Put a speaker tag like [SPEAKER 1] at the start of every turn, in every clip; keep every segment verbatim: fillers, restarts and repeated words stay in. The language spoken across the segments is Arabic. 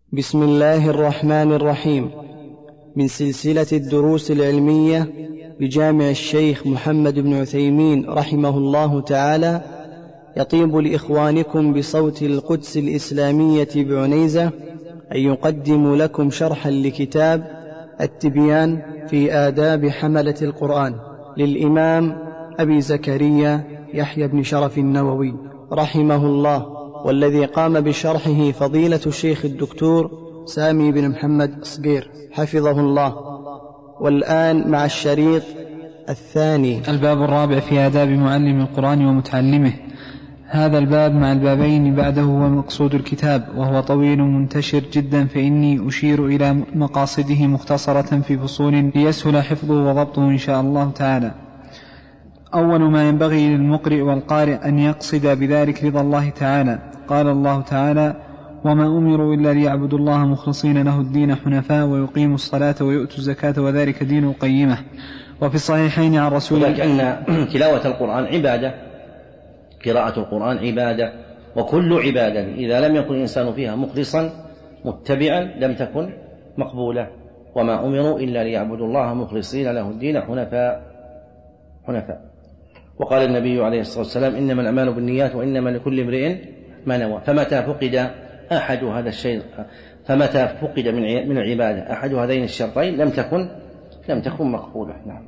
[SPEAKER 1] بسم الله الرحمن الرحيم. من سلسلة الدروس العلمية بجامع الشيخ محمد بن عثيمين رحمه الله تعالى، يطيب لإخوانكم بصوت القدس الإسلامية بعنيزة أن يقدم لكم شرحا لكتاب التبيان في آداب حملة القرآن للإمام أبي زكريا يحيى بن شرف النووي رحمه الله، والذي قام بشرحه فضيلة الشيخ الدكتور سامي بن محمد صقير حفظه الله. والآن مع الشريط الثاني.
[SPEAKER 2] الباب الرابع في آداب معلم القرآن ومتعلمه. هذا الباب مع البابين بعده هو مقصود الكتاب، وهو طويل منتشر جدا، فإني أشير إلى مقاصده مختصرة في فصول ليسهل حفظه وضبطه إن شاء الله تعالى. أول ما ينبغي للمقرئ والقارئ أن يقصد بذلك رضا الله تعالى. قال الله تعالى: وما أمروا إلا ليعبدوا الله مخلصين له الدين حنفاء ويقيموا الصلاة ويؤتوا الزكاة وذلك دين القيمة. وفي الصحيحين عن رسول الله
[SPEAKER 3] أن تلاوة القرآن عبادة، قراءة القرآن عبادة، وكل عبادة إذا لم يكن الإنسان فيها مخلصا متبعا لم تكن مقبولة. وما أمروا إلا ليعبدوا الله مخلصين له الدين حنفاء حنفاء وقال النبي عليه الصلاة والسلام: إنما الأعمال بالنيات وإنما لكل امرئ ما نوى. فمتى فقد أحد هذا الشيء فمتى فقد من العبادة أحد هذين الشرطين لم تكن لم تكن مقبولة. نعم.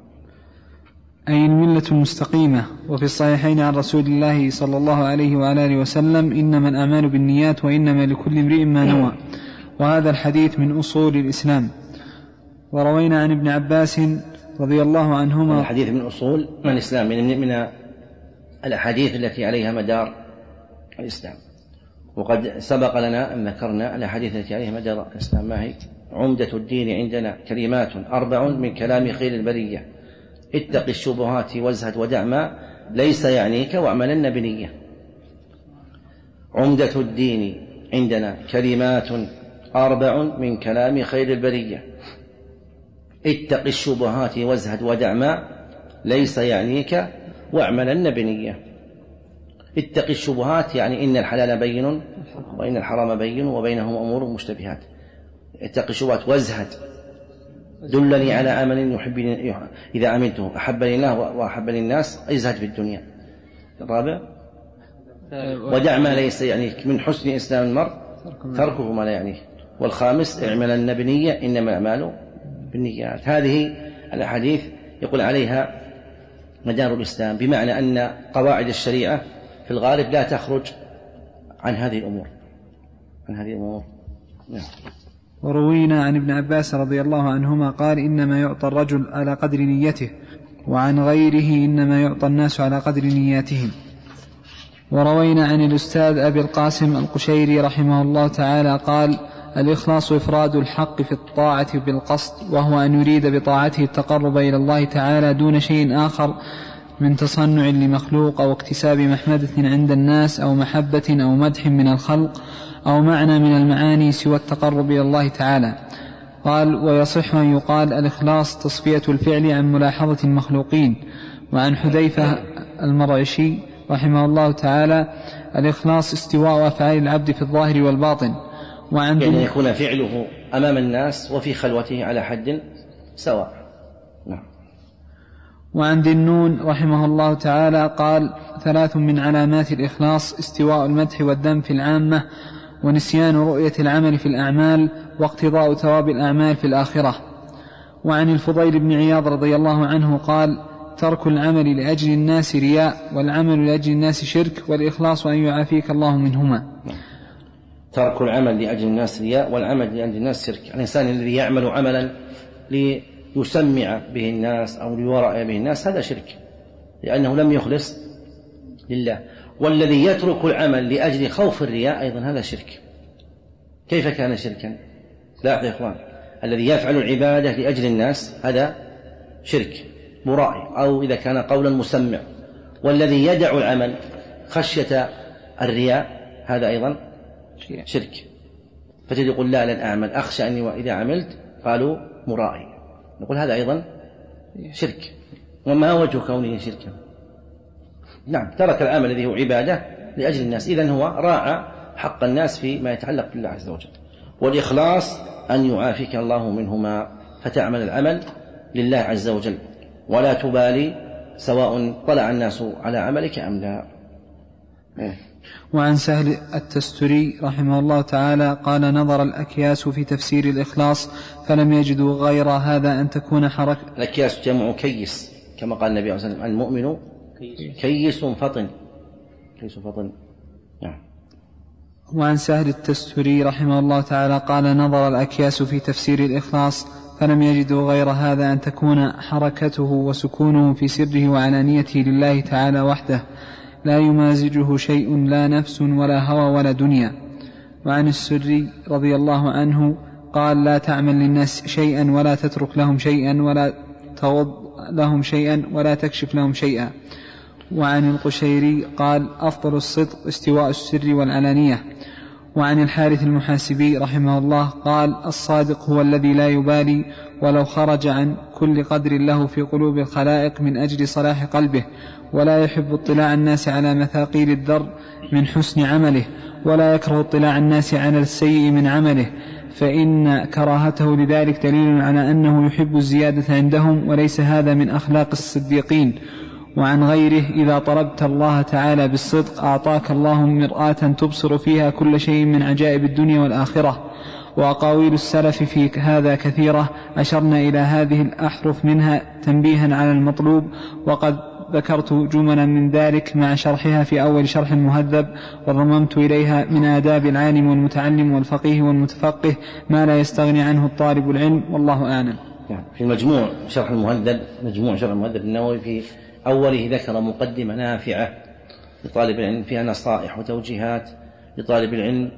[SPEAKER 2] أي الملة المستقيمة. وفي الصحيحين عن رسول الله صلى الله عليه وعلى آله وسلم: إنما الأعمال بالنيات وإنما لكل امرئ ما نوى. وهذا الحديث من أصول الإسلام. وروينا عن ابن عباس رضي الله عنهما
[SPEAKER 3] الحديث من أصول من الإسلام، من, من الأحاديث التي عليها مدار الإسلام. وقد سبق لنا أن ذكرنا الأحاديث التي عليها مدار الإسلام. ما هي؟ عمدة الدين عندنا كلمات أربع من كلام خير البرية: اتق الشبهات وازهد ودع ما ليس يعنيك واعملن بنية. عمدة الدين عندنا كلمات أربع من كلام خير البرية: اتق الشبهات وازهد ودع ما ليس يعنيك واعملن بنية. اتق الشبهات يعني إن الحلال بين وإن الحرام بين وبينهم أمور مشتبهات. اتق الشبهات وازهد دلني على عمل يحبني إذا عملته أحبني الله وأحبني الناس، ازهد في الدنيا. الرابع ودع ما ليس يعنيك، من حسن إسلام المرء تركه ما لا يعنيه. والخامس اعملن بنية إنما الأعمال بالنيات. هذه الأحاديث يقول عليها مدار الإسلام، بمعنى أن قواعد الشريعة في الغالب لا تخرج عن هذه الأمور عن هذه الأمور. نعم.
[SPEAKER 2] وروينا عن ابن عباس رضي الله عنهما قال: إنما يعطى الرجل على قدر نيته، وعن غيره إنما يعطى الناس على قدر نياتهم. وروينا عن الأستاذ أبي القاسم القشيري رحمه الله تعالى قال: الإخلاص إفراد الحق في الطاعة بالقصد، وهو أن يريد بطاعته التقرب إلى الله تعالى دون شيء آخر من تصنع لمخلوق أو اكتساب محمدة عند الناس أو محبة أو مدح من الخلق أو معنى من المعاني سوى التقرب إلى الله تعالى. قال: ويصح أن يقال الإخلاص تصفية الفعل عن ملاحظة المخلوقين. وعن حذيفة المرعشي رحمه الله تعالى: الإخلاص استواء أفعال العبد في الظاهر والباطن، وعن
[SPEAKER 3] يعني يكون فعله أمام الناس وفي خلوته على حد سواء. نعم.
[SPEAKER 2] وعن ذي النون رحمه الله تعالى قال: ثلاث من علامات الإخلاص: استواء المدح والذم في العامة، ونسيان رؤية العمل في الأعمال، واقتضاء ثواب الأعمال في الآخرة. وعن الفضيل بن عياض رضي الله عنه قال: ترك العمل لأجل الناس رياء، والعمل لأجل الناس شرك، والإخلاص أن يعافيك الله منهما.
[SPEAKER 3] ترك العمل لأجل الناس رياء، والعمل لأجل الناس شرك. الإنسان الذي يعمل عملا ليسمع به الناس أو ليرأي به الناس هذا شرك، لأنه لم يخلص لله. والذي يترك العمل لأجل خوف الرياء أيضا هذا شرك. كيف كان شركا؟ لا يا إخوان، الذي يفعل العبادة لأجل الناس هذا شرك مرائي، أو إذا كان قولا مسمع. والذي يدع العمل خشية الرياء هذا أيضا شرك. فتجد يقول: لا لن أعمل أخشى أني إذا عملت قالوا مرائي. نقول هذا أيضا شرك. وما وجه كونه شركا؟ نعم، ترك العمل الذي هو عبادة لأجل الناس، إذن هو راعى حق الناس فيما يتعلق بالله عز وجل. والإخلاص أن يعافيك الله منهما فتعمل العمل لله عز وجل ولا تبالي سواء طلع الناس على عملك أم لا.
[SPEAKER 2] وعن سهل التستري رحمه الله تعالى قال نظر الأكياس في تفسير الإخلاص فلم يجدوا غير هذا أن تكون حركة.
[SPEAKER 3] الأكياس جمع كيس كما قال النبي عليه الصلاة والسلام المؤمن كيس فطن كيس فطن. نعم.
[SPEAKER 2] وعن سهل التستري رحمه الله تعالى قال نظر الأكياس في تفسير الإخلاص فلم يجدوا غير هذا أن تكون حركته وسكونه في سره وعلانيته لله تعالى وحده لا يمازجه شيء لا نفس ولا هوى ولا دنيا. وعن السري رضي الله عنه قال لا تعمل للناس شيئا ولا تترك لهم شيئا ولا تغض لهم شيئا ولا تكشف لهم شيئا. وعن القشيري قال أفضل الصدق استواء السر والعلانية. وعن الحارث المحاسبي رحمه الله قال الصادق هو الذي لا يبالي ولو خرج عن كل قدر له في قلوب الخلائق من أجل صلاح قلبه ولا يحب اطلاع الناس على مثاقيل الذر من حسن عمله ولا يكره اطلاع الناس على السيء من عمله فإن كراهته لذلك دليل على أنه يحب الزيادة عندهم وليس هذا من أخلاق الصديقين. وعن غيره إذا طلبت الله تعالى بالصدق أعطاك الله مرآة تبصر فيها كل شيء من عجائب الدنيا والآخرة. وأقاويل السلف في هذا كثيرة أشرنا إلى هذه الأحرف منها تنبيها على المطلوب وقد ذكرت جملا من ذلك مع شرحها في أول شرح المهذب وضممت إليها من آداب العالم والمتعلم والفقيه والمتفقه ما لا يستغني عنه الطالب العلم والله أعلم.
[SPEAKER 3] في المجموع شرح المهذب مجموع شرح المهذب النووي في أوله ذكر مقدمة نافعة لطالب العلم فيها نصائح وتوجيهات لطالب العلم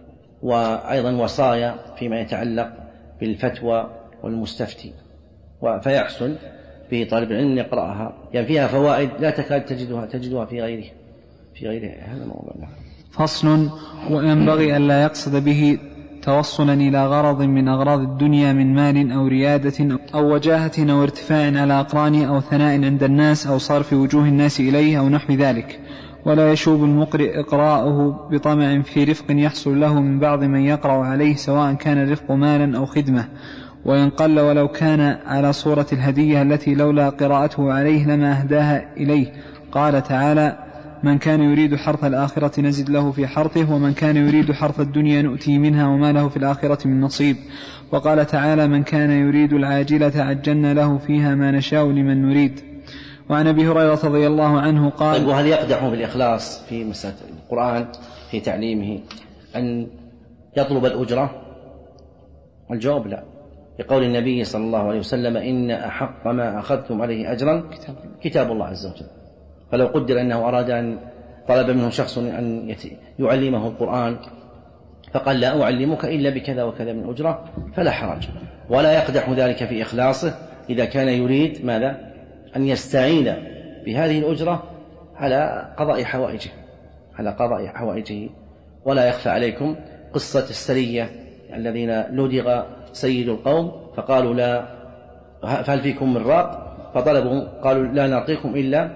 [SPEAKER 3] وأيضا وصايا فيما يتعلق بالفتوى والمستفتي فيحسن في طالب العلم يقرأها يعني فيها فوائد لا تكاد تجدها تجدها في غيره في غيره هذا الموضوع.
[SPEAKER 2] فصل. وينبغي أن لا يقصد به توصلا إلى غرض من أغراض الدنيا من مال أو ريادة أو وجاهة أو ارتفاع على أقران أو ثناء عند الناس أو صرف وجوه الناس إليه أو نحو ذلك. ولا يشوب المقرئ إقراءه بطمع في رفق يحصل له من بعض من يقرأ عليه سواء كان الرفق مالا أو خدمة وإن قل ولو كان على صورة الهدية التي لولا قراءته عليه لما أهداها إليه. قال تعالى من كان يريد حرث الآخرة نزد له في حرثه ومن كان يريد حرث الدنيا نؤتي منها وما له في الآخرة من نصيب. وقال تعالى من كان يريد العاجلة عجلنا له فيها ما نشاء لمن نريد. وعن أبي هريرة رضي الله عنه قال
[SPEAKER 3] طيب وهل يقدح بالإخلاص في مسألة القرآن في تعليمه أن يطلب الأجرة؟ الجواب لا، لقول النبي صلى الله عليه وسلم إن أحق ما أخذتم عليه أجرا كتاب الله عز وجل. فلو قدر أنه أراد أن طلب منه شخص أن يعلمه القرآن فقال لا أعلمك إلا بكذا وكذا من أجرة فلا حرج، ولا يقدح ذلك في إخلاصه إذا كان يريد ماذا؟ أن يستعين بهذه الأجرة على قضاء حوائجه على قضاء حوائجه. ولا يخفى عليكم قصة السرية الذين لدغ سيد القوم فقالوا لا فهل فيكم من راق فطلبوا قالوا لا نعطيكم إلا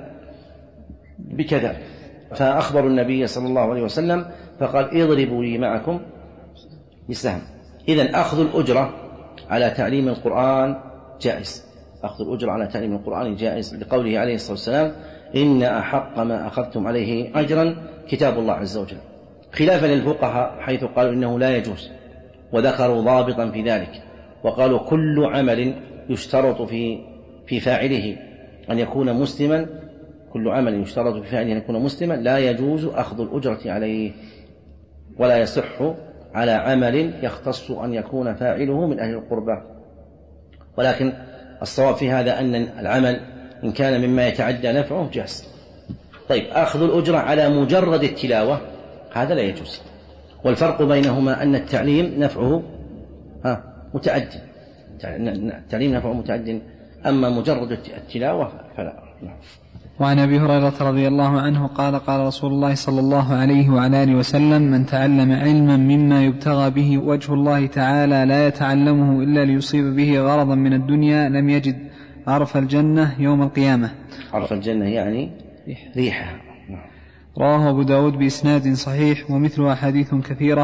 [SPEAKER 3] بكذا فأخبروا النبي صلى الله عليه وسلم فقال اضربوا لي معكم بسهم. إذن أخذ الأجرة على تعليم القرآن جائز، أخذ الأجرة على تعليم القرآن جائز لقوله عليه الصلاة والسلام إن أحق ما أخذتم عليه أجرا كتاب الله عز وجل، خلافا للفقهاء حيث قالوا إنه لا يجوز وذكروا ضابطا في ذلك وقالوا كل عمل يشترط في في فاعله أن يكون مسلما كل عمل يشترط في فاعله أن يكون مسلما لا يجوز أخذ الأجرة عليه ولا يصح على عمل يختص أن يكون فاعله من أهل القربى. ولكن الصواب في هذا أن العمل إن كان مما يتعدى نفعه جاز. طيب أخذ الأجرة على مجرد التلاوة هذا لا يجوز، والفرق بينهما أن التعليم نفعه ها متعد التعليم نفعه متعد أما مجرد التلاوة فلا.
[SPEAKER 2] وعن أبي هريرة رضي الله عنه قال قال رسول الله صلى الله عليه وعلى آله وسلم من تعلم علما مما يبتغى به وجه الله تعالى لا يتعلمه إلا ليصيب به غرضا من الدنيا لم يجد عرف الجنة يوم القيامة.
[SPEAKER 3] عرف الجنة يعني ريحها.
[SPEAKER 2] رواه أبو داود بإسناد صحيح ومثل أحاديث كثيرة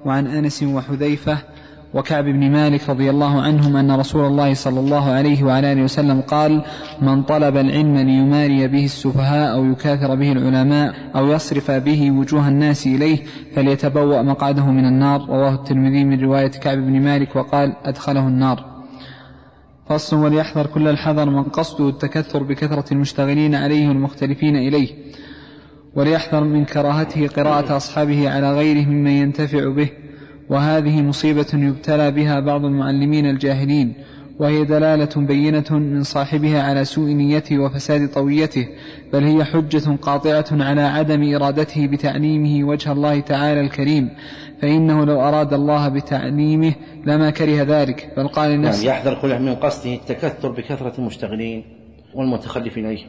[SPEAKER 2] وعن أنس وحذيفة وكعب بن مالك رضي الله عنهم أن رسول الله صلى الله عليه وعلى آله وسلم قال: من طلب العلم ليماري به السفهاء أو يكاثر به العلماء أو يصرف به وجوه الناس إليه فليتبوأ مقعده من النار. رواه الترمذي من رواية كعب بن مالك وقال: أدخله النار. فصل: وليحذر كل الحذر من قصده التكثر بكثرة المشتغلين عليه والمختلفين إليه، وليحذر من كراهته قراءة أصحابه على غيره ممن ينتفع به، وهذه مصيبة يبتلى بها بعض المعلمين الجاهلين، وهي دلالة بينة من صاحبها على سوء نيته وفساد طويته، بل هي حجة قاطعة على عدم إرادته بتعليمه وجه الله تعالى الكريم، فإنه لو أراد الله بتعليمه لما كره ذلك، بل قال الناس
[SPEAKER 3] يعني يحذر كل من قصده التكثر بكثرة المشتغلين والمتخلفين إليه.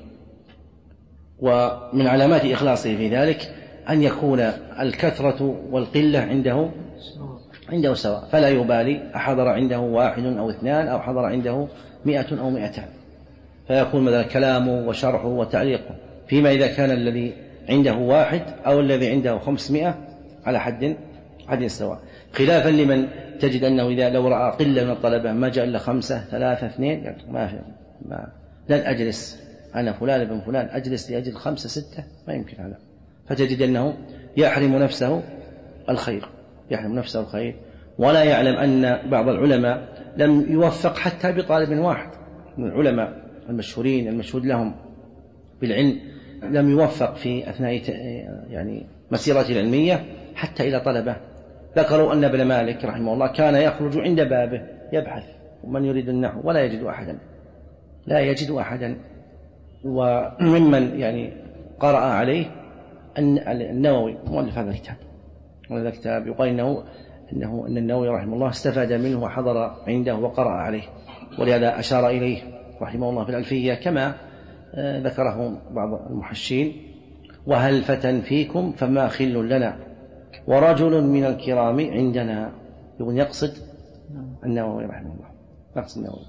[SPEAKER 3] ومن علامات إخلاصه في ذلك أن يكون الكثرة والقلة عنده عنده سواء، فلا يبالي أحضر عنده واحد أو اثنان أو حضر عنده مئة أو مئتان، فيكون مثلا كلامه وشرحه وتعليقه، فيما إذا كان الذي عنده واحد أو الذي عنده خمسمائة على حد حد سواء، خلافا لمن تجد أنه إذا لو رأى قلة من الطلبة ما جاء إلا خمسة ثلاثة اثنين ما في ما لن أجلس أنا فلان ابن فلان أجلس لأجل خمسة ستة، ما يمكن هذا، فتجد أنه يحرم نفسه الخير يحرم نفسه الخير ولا يعلم أن بعض العلماء لم يوفق حتى بطالب واحد من العلماء المشهورين المشهود لهم بالعلم، لم يوفق في أثناء يعني مسيرته العلمية حتى إلى طلبة. ذكروا أن ابن مالك رحمه الله كان يخرج عند بابه يبحث ومن يريد النحو ولا يجد أحدا لا يجد أحدا وممن يعني قرأ عليه أن النووي مؤلف هذا الكتاب هذا الكتاب يقال إنه إنه أن النووي رحمه الله استفاد منه وحضر عنده وقرأ عليه، ولهذا أشار إليه رحمه الله في الألفية كما ذكره بعض المحشين: وهل فتى فيكم فما خل لنا ورجل من الكرام عندنا. يقول يقصد النووي رحمه الله يقصد النووي.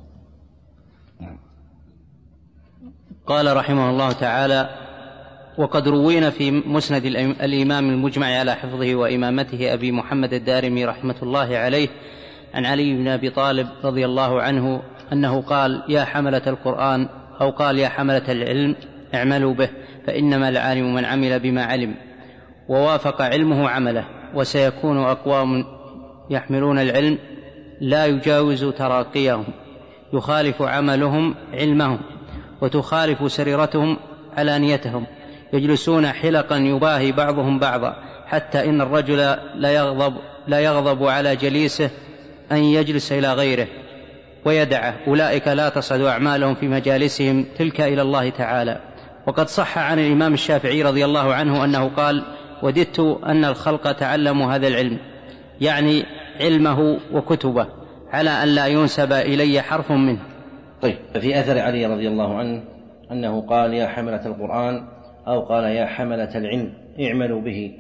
[SPEAKER 4] قال رحمه الله تعالى: وقد روينا في مسند الإمام المجمع على حفظه وإمامته أبي محمد الدارمي رحمة الله عليه عن علي بن أبي طالب رضي الله عنه أنه قال: يا حملة القرآن، أو قال: يا حملة العلم اعملوا به، فإنما العالم من عمل بما علم ووافق علمه عمله، وسيكون أقوام يحملون العلم لا يجاوز تراقيهم، يخالف عملهم علمهم، وتخالف سريرتهم علانيتهم، يجلسون حلقا يباهي بعضهم بعضا، حتى إن الرجل لا يغضب, لا يغضب على جليسه أن يجلس إلى غيره ويدعه، أولئك لا تصعد أعمالهم في مجالسهم تلك إلى الله تعالى. وقد صح عن الإمام الشافعي رضي الله عنه أنه قال: وددت أن الخلق تعلموا هذا العلم، يعني علمه وكتبه، على أن لا ينسب إلي حرف منه.
[SPEAKER 3] طيب، في أثر علي رضي الله عنه أنه قال: يا حملة القرآن، أو قال: يا حملة العلم اعملوا به،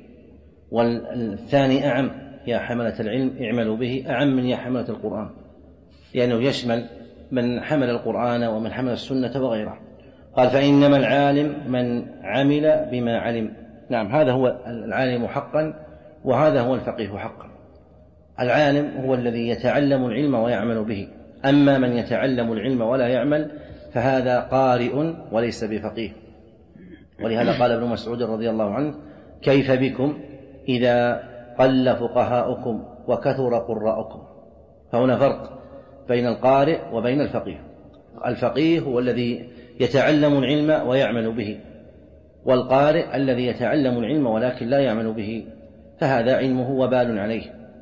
[SPEAKER 3] والثاني أعم: يا حملة العلم اعملوا به، أعم من يا حملة القرآن، لأنه يشمل من حمل القرآن ومن حمل السنة وغيره. قال: فإنما العالم من عمل بما علم. نعم، هذا هو العالم حقا، وهذا هو الفقيه حقا. العالم هو الذي يتعلم العلم ويعمل به، أما من يتعلم العلم ولا يعمل فهذا قارئ وليس بفقيه. ولهذا قال ابن مسعود رضي الله عنه: كيف بكم إذا قل فقهاؤكم وكثر قراءكم. فهنا فرق بين القارئ وبين الفقيه. الفقيه هو الذي يتعلم العلم ويعمل به، والقارئ الذي يتعلم العلم ولكن لا يعمل به، فهذا علمه وبال عليه.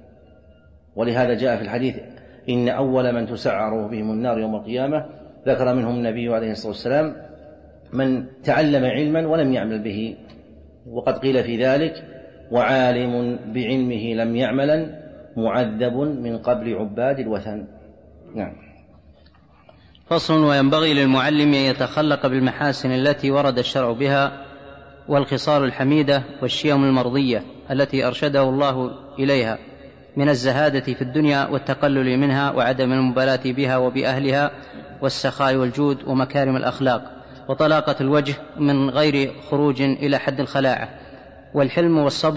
[SPEAKER 3] ولهذا جاء في الحديث: إن أول من تسعر بهم النار يوم القيامة، ذكر منهم النبي عليه الصلاة والسلام من تعلم علما ولم يعمل به. وقد قيل في ذلك: وعالم بعلمه لم يعملا معذب من قبل عباد الوثن. نعم.
[SPEAKER 4] فصل: وينبغي للمعلم أن يتخلق بالمحاسن التي ورد الشرع بها، والخصال الحميدة والشيم المرضية التي أرشده الله إليها، من الزهادة في الدنيا والتقلل منها وعدم المبالاة بها وبأهلها، والسخاء والجود ومكارم الأخلاق، وطلاقة الوجه من غير خروج إلى حد الخلاعة، والحلم والصبر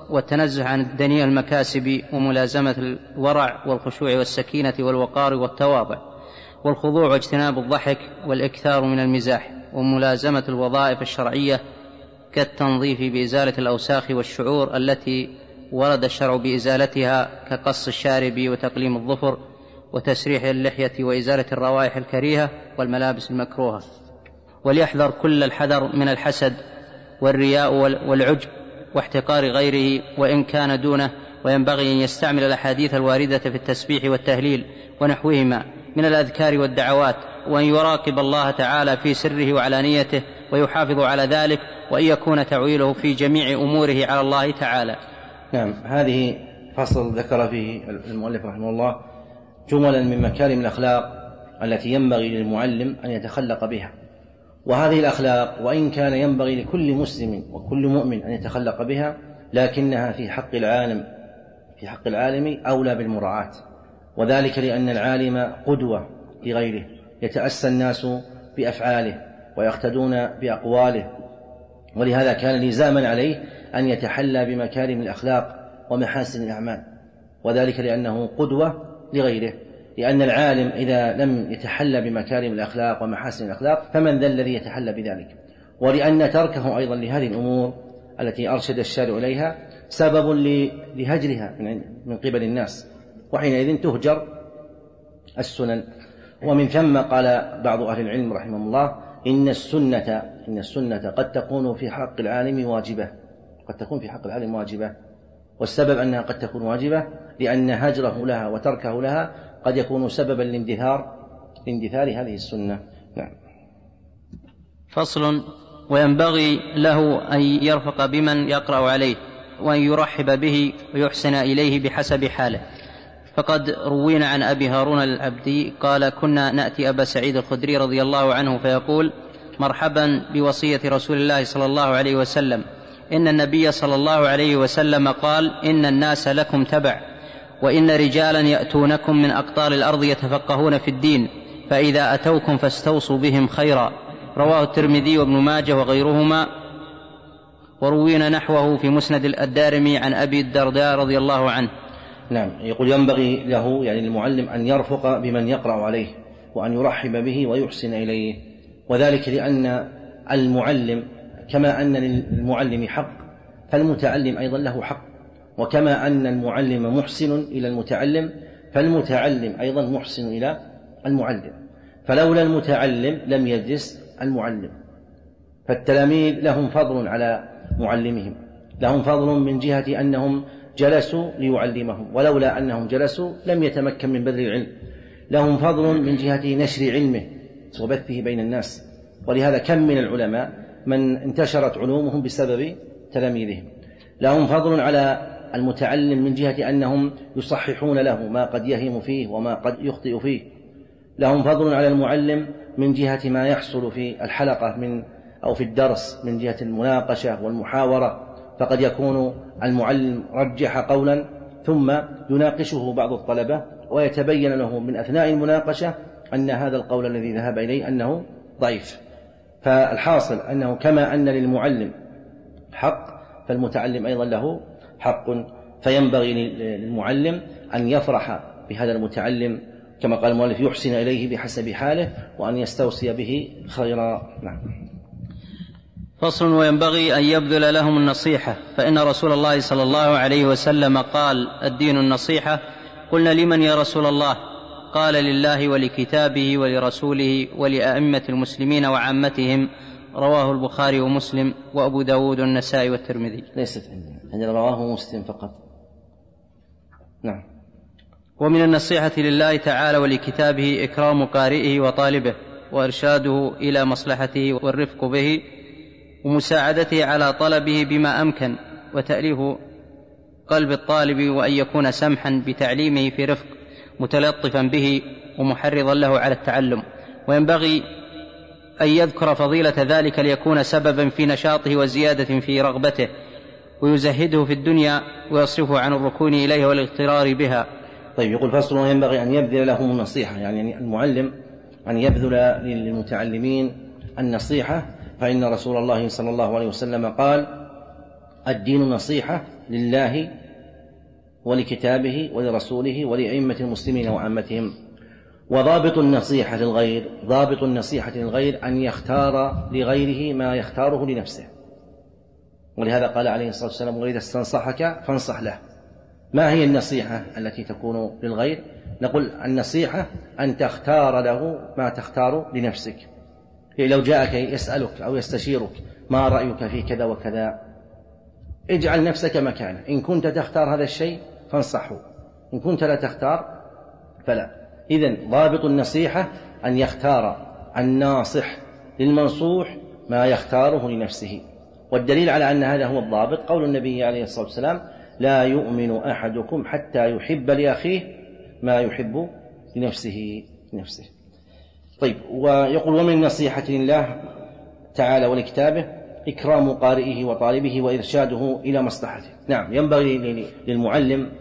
[SPEAKER 4] والتنزه عن الدنيء المكاسب وملازمة الورع والخشوع والسكينة والوقار والتواضع والخضوع واجتناب الضحك والإكثار من المزاح وملازمة الوظائف الشرعية كالتنظيف بإزالة الأوساخ والشعور التي ورد الشرع بإزالتها كقص الشارب وتقليم الظفر وتسريح اللحية وإزالة الروائح الكريهة والملابس المكروهة. وليحذر كل الحذر من الحسد والرياء والعجب واحتقار غيره وإن كان دونه، وينبغي أن يستعمل الأحاديث الواردة في التسبيح والتهليل ونحوهما من الأذكار والدعوات، وأن يراقب الله تعالى في سره وعلانيته ويحافظ على ذلك، وأن يكون تعويله في جميع أموره على الله تعالى.
[SPEAKER 3] نعم، هذه فصل ذكر فيه المؤلف رحمه الله جملا من مكارم الأخلاق التي ينبغي للمعلم أن يتخلق بها. وهذه الأخلاق وإن كان ينبغي لكل مسلم وكل مؤمن أن يتخلق بها، لكنها في حق العالم في حق العالم أولى بالمراعاة، وذلك لأن العالم قدوة لغيره، يتأسى الناس بأفعاله ويقتدون بأقواله، ولهذا كان لزاما عليه أن يتحلى بمكارم الأخلاق ومحاسن الأعمال، وذلك لأنه قدوة لغيره. لأن العالم إذا لم يتحلى بمكارم الأخلاق ومحاسن الأخلاق فمن ذا الذي يتحلى بذلك؟ ولأن تركه أيضا لهذه الأمور التي أرشد الشارع إليها سبب لهجرها من قبل الناس، وحينئذ تهجر السنن. ومن ثم قال بعض أهل العلم رحمه الله إن السنة إن السنة قد تكون في حق العالم واجبة قد تكون في حق العالم واجبة والسبب أنها قد تكون واجبة لأن هجره لها وتركه لها قد يكون سببا لاندثار لاندثار هذه السنة. نعم.
[SPEAKER 4] فصل. وينبغي له أن يرفق بمن يقرأ عليه وأن يرحب به ويحسن إليه بحسب حاله. فقد روينا عن أبي هارون العبدي قال كنا نأتي أبا سعيد الخدري رضي الله عنه فيقول مرحبا بوصية رسول الله صلى الله عليه وسلم، إن النبي صلى الله عليه وسلم قال إن الناس لكم تبع، وإن رجالا يأتونكم من أقطار الأرض يتفقهون في الدين، فإذا أتوكم فاستوصوا بهم خيرا. رواه الترمذي وابن ماجه وغيرهما. وروينا نحوه في مسند الدارمي عن أبي الدرداء رضي الله عنه.
[SPEAKER 3] نعم. يقول ينبغي له يعني المعلم أن يرفق بمن يقرأ عليه وأن يرحب به ويحسن إليه، وذلك لأن المعلم كما أن للمعلم حق فالمتعلم أيضا له حق، وكما أن المعلم محسن إلى المتعلم فالمتعلم أيضا محسن إلى المعلم، فلولا المتعلم لم يجلس المعلم. فالتلاميذ لهم فضل على معلمهم، لهم فضل من جهة أنهم جلسوا ليعلمهم، ولولا أنهم جلسوا لم يتمكن من بذل العلم. لهم فضل من جهة نشر علمه وبثه بين الناس، ولهذا كم من العلماء من انتشرت علومهم بسبب تلاميذهم. لهم فضل على المتعلم من جهة أنهم يصححون له ما قد يهم فيه وما قد يخطئ فيه. لهم فضل على المعلم من جهة ما يحصل في الحلقة من أو في الدرس من جهة المناقشة والمحاورة، فقد يكون المعلم رجح قولا ثم يناقشه بعض الطلبة ويتبين له من أثناء المناقشة أن هذا القول الذي ذهب إليه أنه ضعيف. فالحاصل أنه كما أن للمعلم حق فالمتعلم أيضا له حق، فينبغي للمعلم أن يفرح بهذا المتعلم كما قال المؤلف يحسن إليه بحسب حاله وأن يستوصي به خيرا. نعم.
[SPEAKER 4] فصل. وينبغي أن يبذل لهم النصيحة، فإن رسول الله صلى الله عليه وسلم قال الدين النصيحة. قلنا لمن يا رسول الله؟ قال لله ولكتابه ولرسوله ولأئمة المسلمين وعامتهم. رواه البخاري ومسلم وأبو داود والنسائي والترمذي.
[SPEAKER 3] ليست عندنا، عندنا رواه مسلم فقط. نعم.
[SPEAKER 4] ومن النصيحة لله تعالى ولكتابه إكرام قارئه وطالبه وإرشاده إلى مصلحته والرفق به ومساعدته على طلبه بما أمكن وتأليف قلب الطالب، وأن يكون سمحا بتعليمه في رفق متلطفا به ومحرضا له على التعلم. وينبغي أن يذكر فضيلة ذلك ليكون سببا في نشاطه وزيادة في رغبته، ويزهده في الدنيا ويصرفه عن الركون إليها والاغترار بها.
[SPEAKER 3] طيب. يقول فصل. ينبغي أن يبذل لهم النصيحة، يعني المعلم أن يبذل للمتعلمين النصيحة، فإن رسول الله صلى الله عليه وسلم قال الدين النصيحة لله ولكتابه ولرسوله ولأئمة المسلمين وعامتهم. وضابط النصيحة للغير ضابط النصيحة للغير أن يختار لغيره ما يختاره لنفسه، ولهذا قال عليه الصلاة والسلام: وإذا استنصحك فانصح له. ما هي النصيحة التي تكون للغير؟ نقول النصيحة أن تختار له ما تختار لنفسك. لو جاءك يسألك أو يستشيرك: ما رأيك في كذا وكذا؟ اجعل نفسك مكانه، إن كنت تختار هذا الشيء فانصحه، إن كنت لا تختار فلا. إذن ضابط النصيحة أن يختار الناصح للمنصوح ما يختاره لنفسه. والدليل على أن هذا هو الضابط قول النبي عليه الصلاة والسلام: لا يؤمن أحدكم حتى يحب لأخيه ما يحب لنفسه نفسه. طيب، ويقول: ومن النصيحة لله تعالى ولكتابه إكرام قارئه وطالبه وإرشاده إلى مصلحته. نعم، ينبغي للمعلم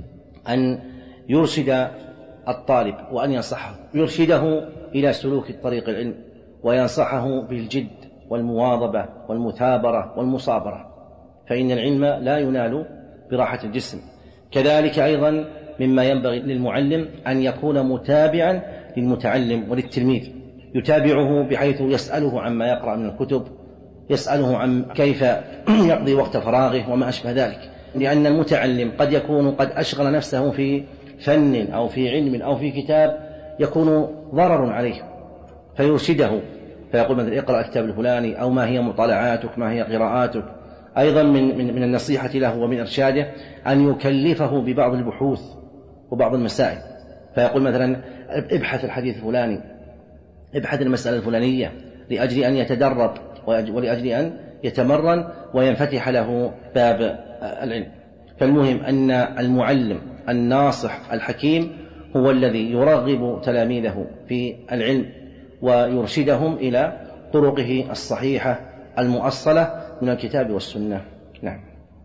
[SPEAKER 3] أن يرشد الطالب وأن ينصحه، يرشده إلى سلوك الطريق العلم، وينصحه بالجد والمواظبة والمثابرة والمصابرة، فإن العلم لا ينال براحة الجسم. كذلك أيضا مما ينبغي للمعلم أن يكون متابعا للمتعلم وللتلميذ، يتابعه بحيث يسأله عما يقرأ من الكتب، يسأله عن كيف يقضي وقت فراغه وما أشبه ذلك، لأن المتعلم قد يكون قد أشغل نفسه في فن أو في علم أو في كتاب يكون ضرر عليه، فيرشده فيقول مثلا: اقرأ الكتاب الفلاني، أو ما هي مطالعاتك، ما هي قراءاتك. أيضا من, من, من النصيحة له ومن إرشاده أن يكلفه ببعض البحوث وبعض المسائل، فيقول مثلا: ابحث الحديث الفلاني، ابحث المسألة الفلانية، لأجل أن يتدرب ولأجل أن يتمرن وينفتح له باب العلم. فالمهم أن المعلم الناصح الحكيم هو الذي يرغب تلاميذه في العلم ويرشدهم إلى طرقه الصحيحة المؤصلة من الكتاب والسنة. نعم.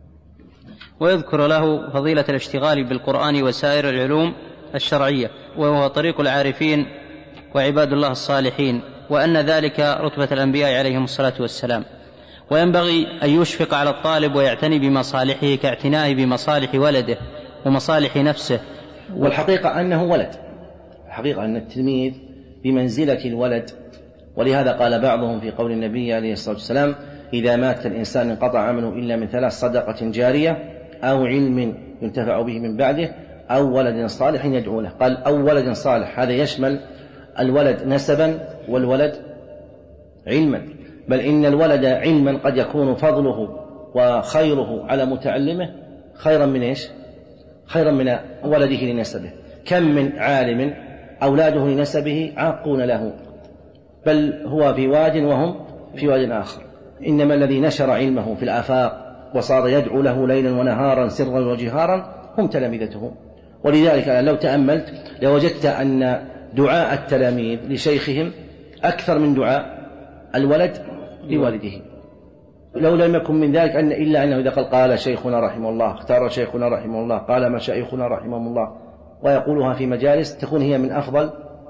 [SPEAKER 4] ويذكر له فضيلة الاشتغال بالقرآن وسائر العلوم الشرعية، وهو طريق العارفين وعباد الله الصالحين، وأن ذلك رتبة الأنبياء عليهم الصلاة والسلام. وينبغي أن يشفق على الطالب ويعتني بمصالحه كاعتنائه بمصالح ولده ومصالح نفسه.
[SPEAKER 3] والحقيقة أنه ولد، الحقيقة أن التلميذ بمنزلة الولد، ولهذا قال بعضهم في قول النبي عليه الصلاة والسلام: إذا مات الإنسان انقطع عمله إلا من ثلاث: صدقة جارية، أو علم ينتفع به من بعده، أو ولد صالح يدعو له. قال: أو ولد صالح، هذا يشمل الولد نسبا والولد علما، بل إن الولد علما قد يكون فضله وخيره على متعلمه خيرا من إيش؟ خيرا من ولده لنسبه. كم من عالم أولاده لنسبه عاقون له، بل هو في واد وهم في واد آخر. إنما الذي نشر علمه في الآفاق وصار يدعو له ليلا ونهارا سرا وجهارا هم تلامذته. ولذلك لو تأملت لوجدت أن دعاء التلاميذ لشيخهم أكثر من دعاء الولد لوالده. لو لم يكن من ذلك أن إلا أنه إذا قال قال شيخنا رحمه الله، اختار شيخنا رحمه الله، قال مشايخنا رحمهم الله، ويقولها في مجالس تكون هي من أفضل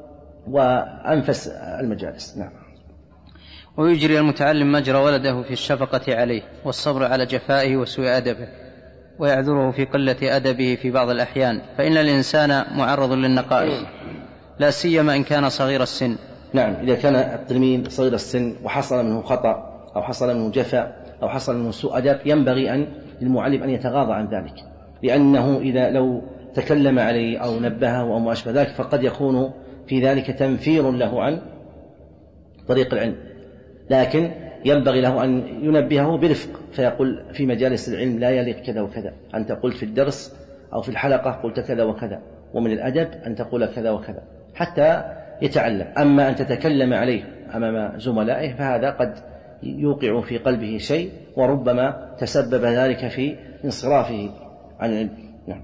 [SPEAKER 3] وأنفس المجالس. نعم.
[SPEAKER 4] ويجري المتعلم مجرى ولده في الشفقة عليه والصبر على جفائه وسوء أدبه، ويعذره في قلة أدبه في بعض الأحيان، فإن الإنسان معرض للنقائص لا سيما إن كان صغير السن.
[SPEAKER 3] نعم، إذا كان التلميذ صغير السن وحصل منه خطأ أو حصل منه جفاء أو حصل منه سوء أدب، ينبغي أن للمعلم أن يتغاضى عن ذلك، لأنه إذا لو تكلم عليه أو نبهه أو ما أشبه ذلك فقد يكون في ذلك تنفير له عن طريق العلم. لكن ينبغي له أن ينبهه برفق، فيقول في مجالس العلم لا يليق كذا وكذا، أنت قلت في الدرس أو في الحلقة قلت كذا وكذا، ومن الأدب أن تقول كذا وكذا حتى يتعلم. أما أن تتكلم عليه أمام زملائه فهذا قد يوقع في قلبه شيء، وربما تسبب ذلك في انصرافه عن العلم. نعم.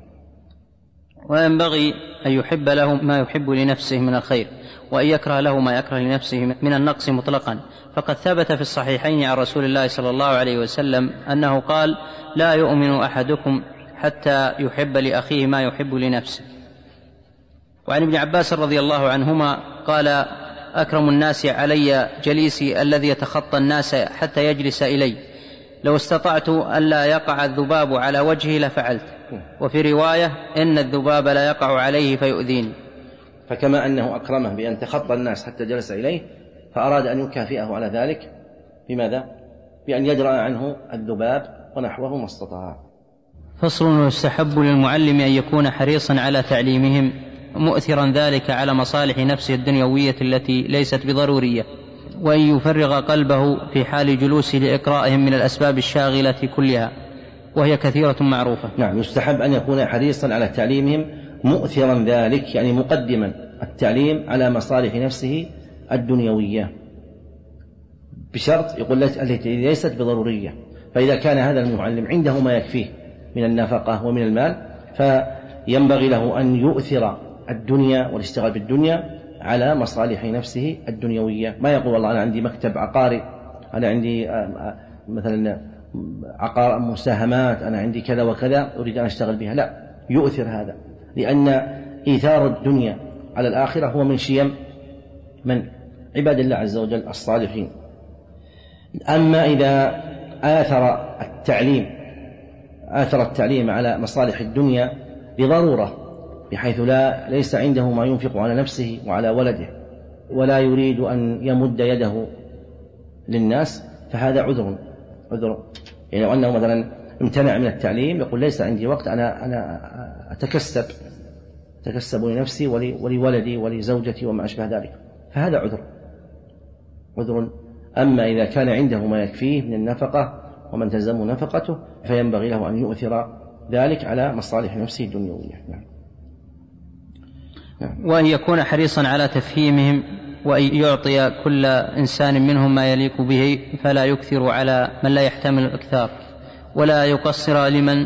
[SPEAKER 4] وينبغي أن يحب له ما يحب لنفسه من الخير، وأن يكره له ما يكره لنفسه من النقص مطلقا، فقد ثبت في الصحيحين عن رسول الله صلى الله عليه وسلم أنه قال: لا يؤمن أحدكم حتى يحب لأخيه ما يحب لنفسه. وعن ابن عباس رضي الله عنهما قال: أكرم الناس علي جليسي الذي يتخطى الناس حتى يجلس إلي، لو استطعت ألا يقع الذباب على وجهي لفعلت. وفي رواية إن الذباب لا يقع عليه فيؤذيني.
[SPEAKER 3] فكما أنه أكرمه بأن تخطى الناس حتى جلس إليه، فأراد أن يكافئه على ذلك بماذا؟ بأن يدرأ عنه الذباب ونحوه ما استطاع.
[SPEAKER 4] فصل. ويستحب للمعلم أن يكون حريصا على تعليمهم مؤثرا ذلك على مصالح نفسه الدنيوية التي ليست بضرورية، وأن يفرغ قلبه في حال جلوسه لإقرائهم من الأسباب الشاغلة كلها، وهي كثيرة معروفة.
[SPEAKER 3] نعم، يستحب أن يكون حريصا على تعليمهم مؤثرا ذلك، يعني مقدما التعليم على مصالح نفسه الدنيوية، بشرط يقول التي ليست بضرورية. فإذا كان هذا المعلم عنده ما يكفيه من النفقة ومن المال، فينبغي له أن يؤثر الدنيا والاشتغال بالدنيا على مصالح نفسه الدنيوية. ما يقول والله أنا عندي مكتب عقاري، أنا عندي مثلا عقار مساهمات، أنا عندي كذا وكذا أريد أن أشتغل بها. لا، يؤثر هذا، لأن إيثار الدنيا على الآخرة هو من شيم من عباد الله عز وجل الصالحين. أما إذا آثر التعليم آثر التعليم على مصالح الدنيا بضرورة، بحيث لا ليس عنده ما ينفق على نفسه وعلى ولده، ولا يريد أن يمد يده للناس، فهذا عذر عذر يعني لو أنه مثلا امتنع من التعليم، يقول ليس عندي وقت، أنا أنا أتكسب أتكسب لنفسي ولولدي ولزوجتي وما أشبه ذلك، فهذا عذر عذر. أما إذا كان عنده ما يكفيه من النفقة ومن تلزمه نفقته، فينبغي له أن يؤثر ذلك على مصالح نفسه الدنيوية. نعم.
[SPEAKER 4] نعم. وأن يكون حريصا على تفهيمهم، وأن يعطي كل إنسان منهم ما يليق به، فلا يكثر على من لا يحتمل الإكثار، ولا يقصر لمن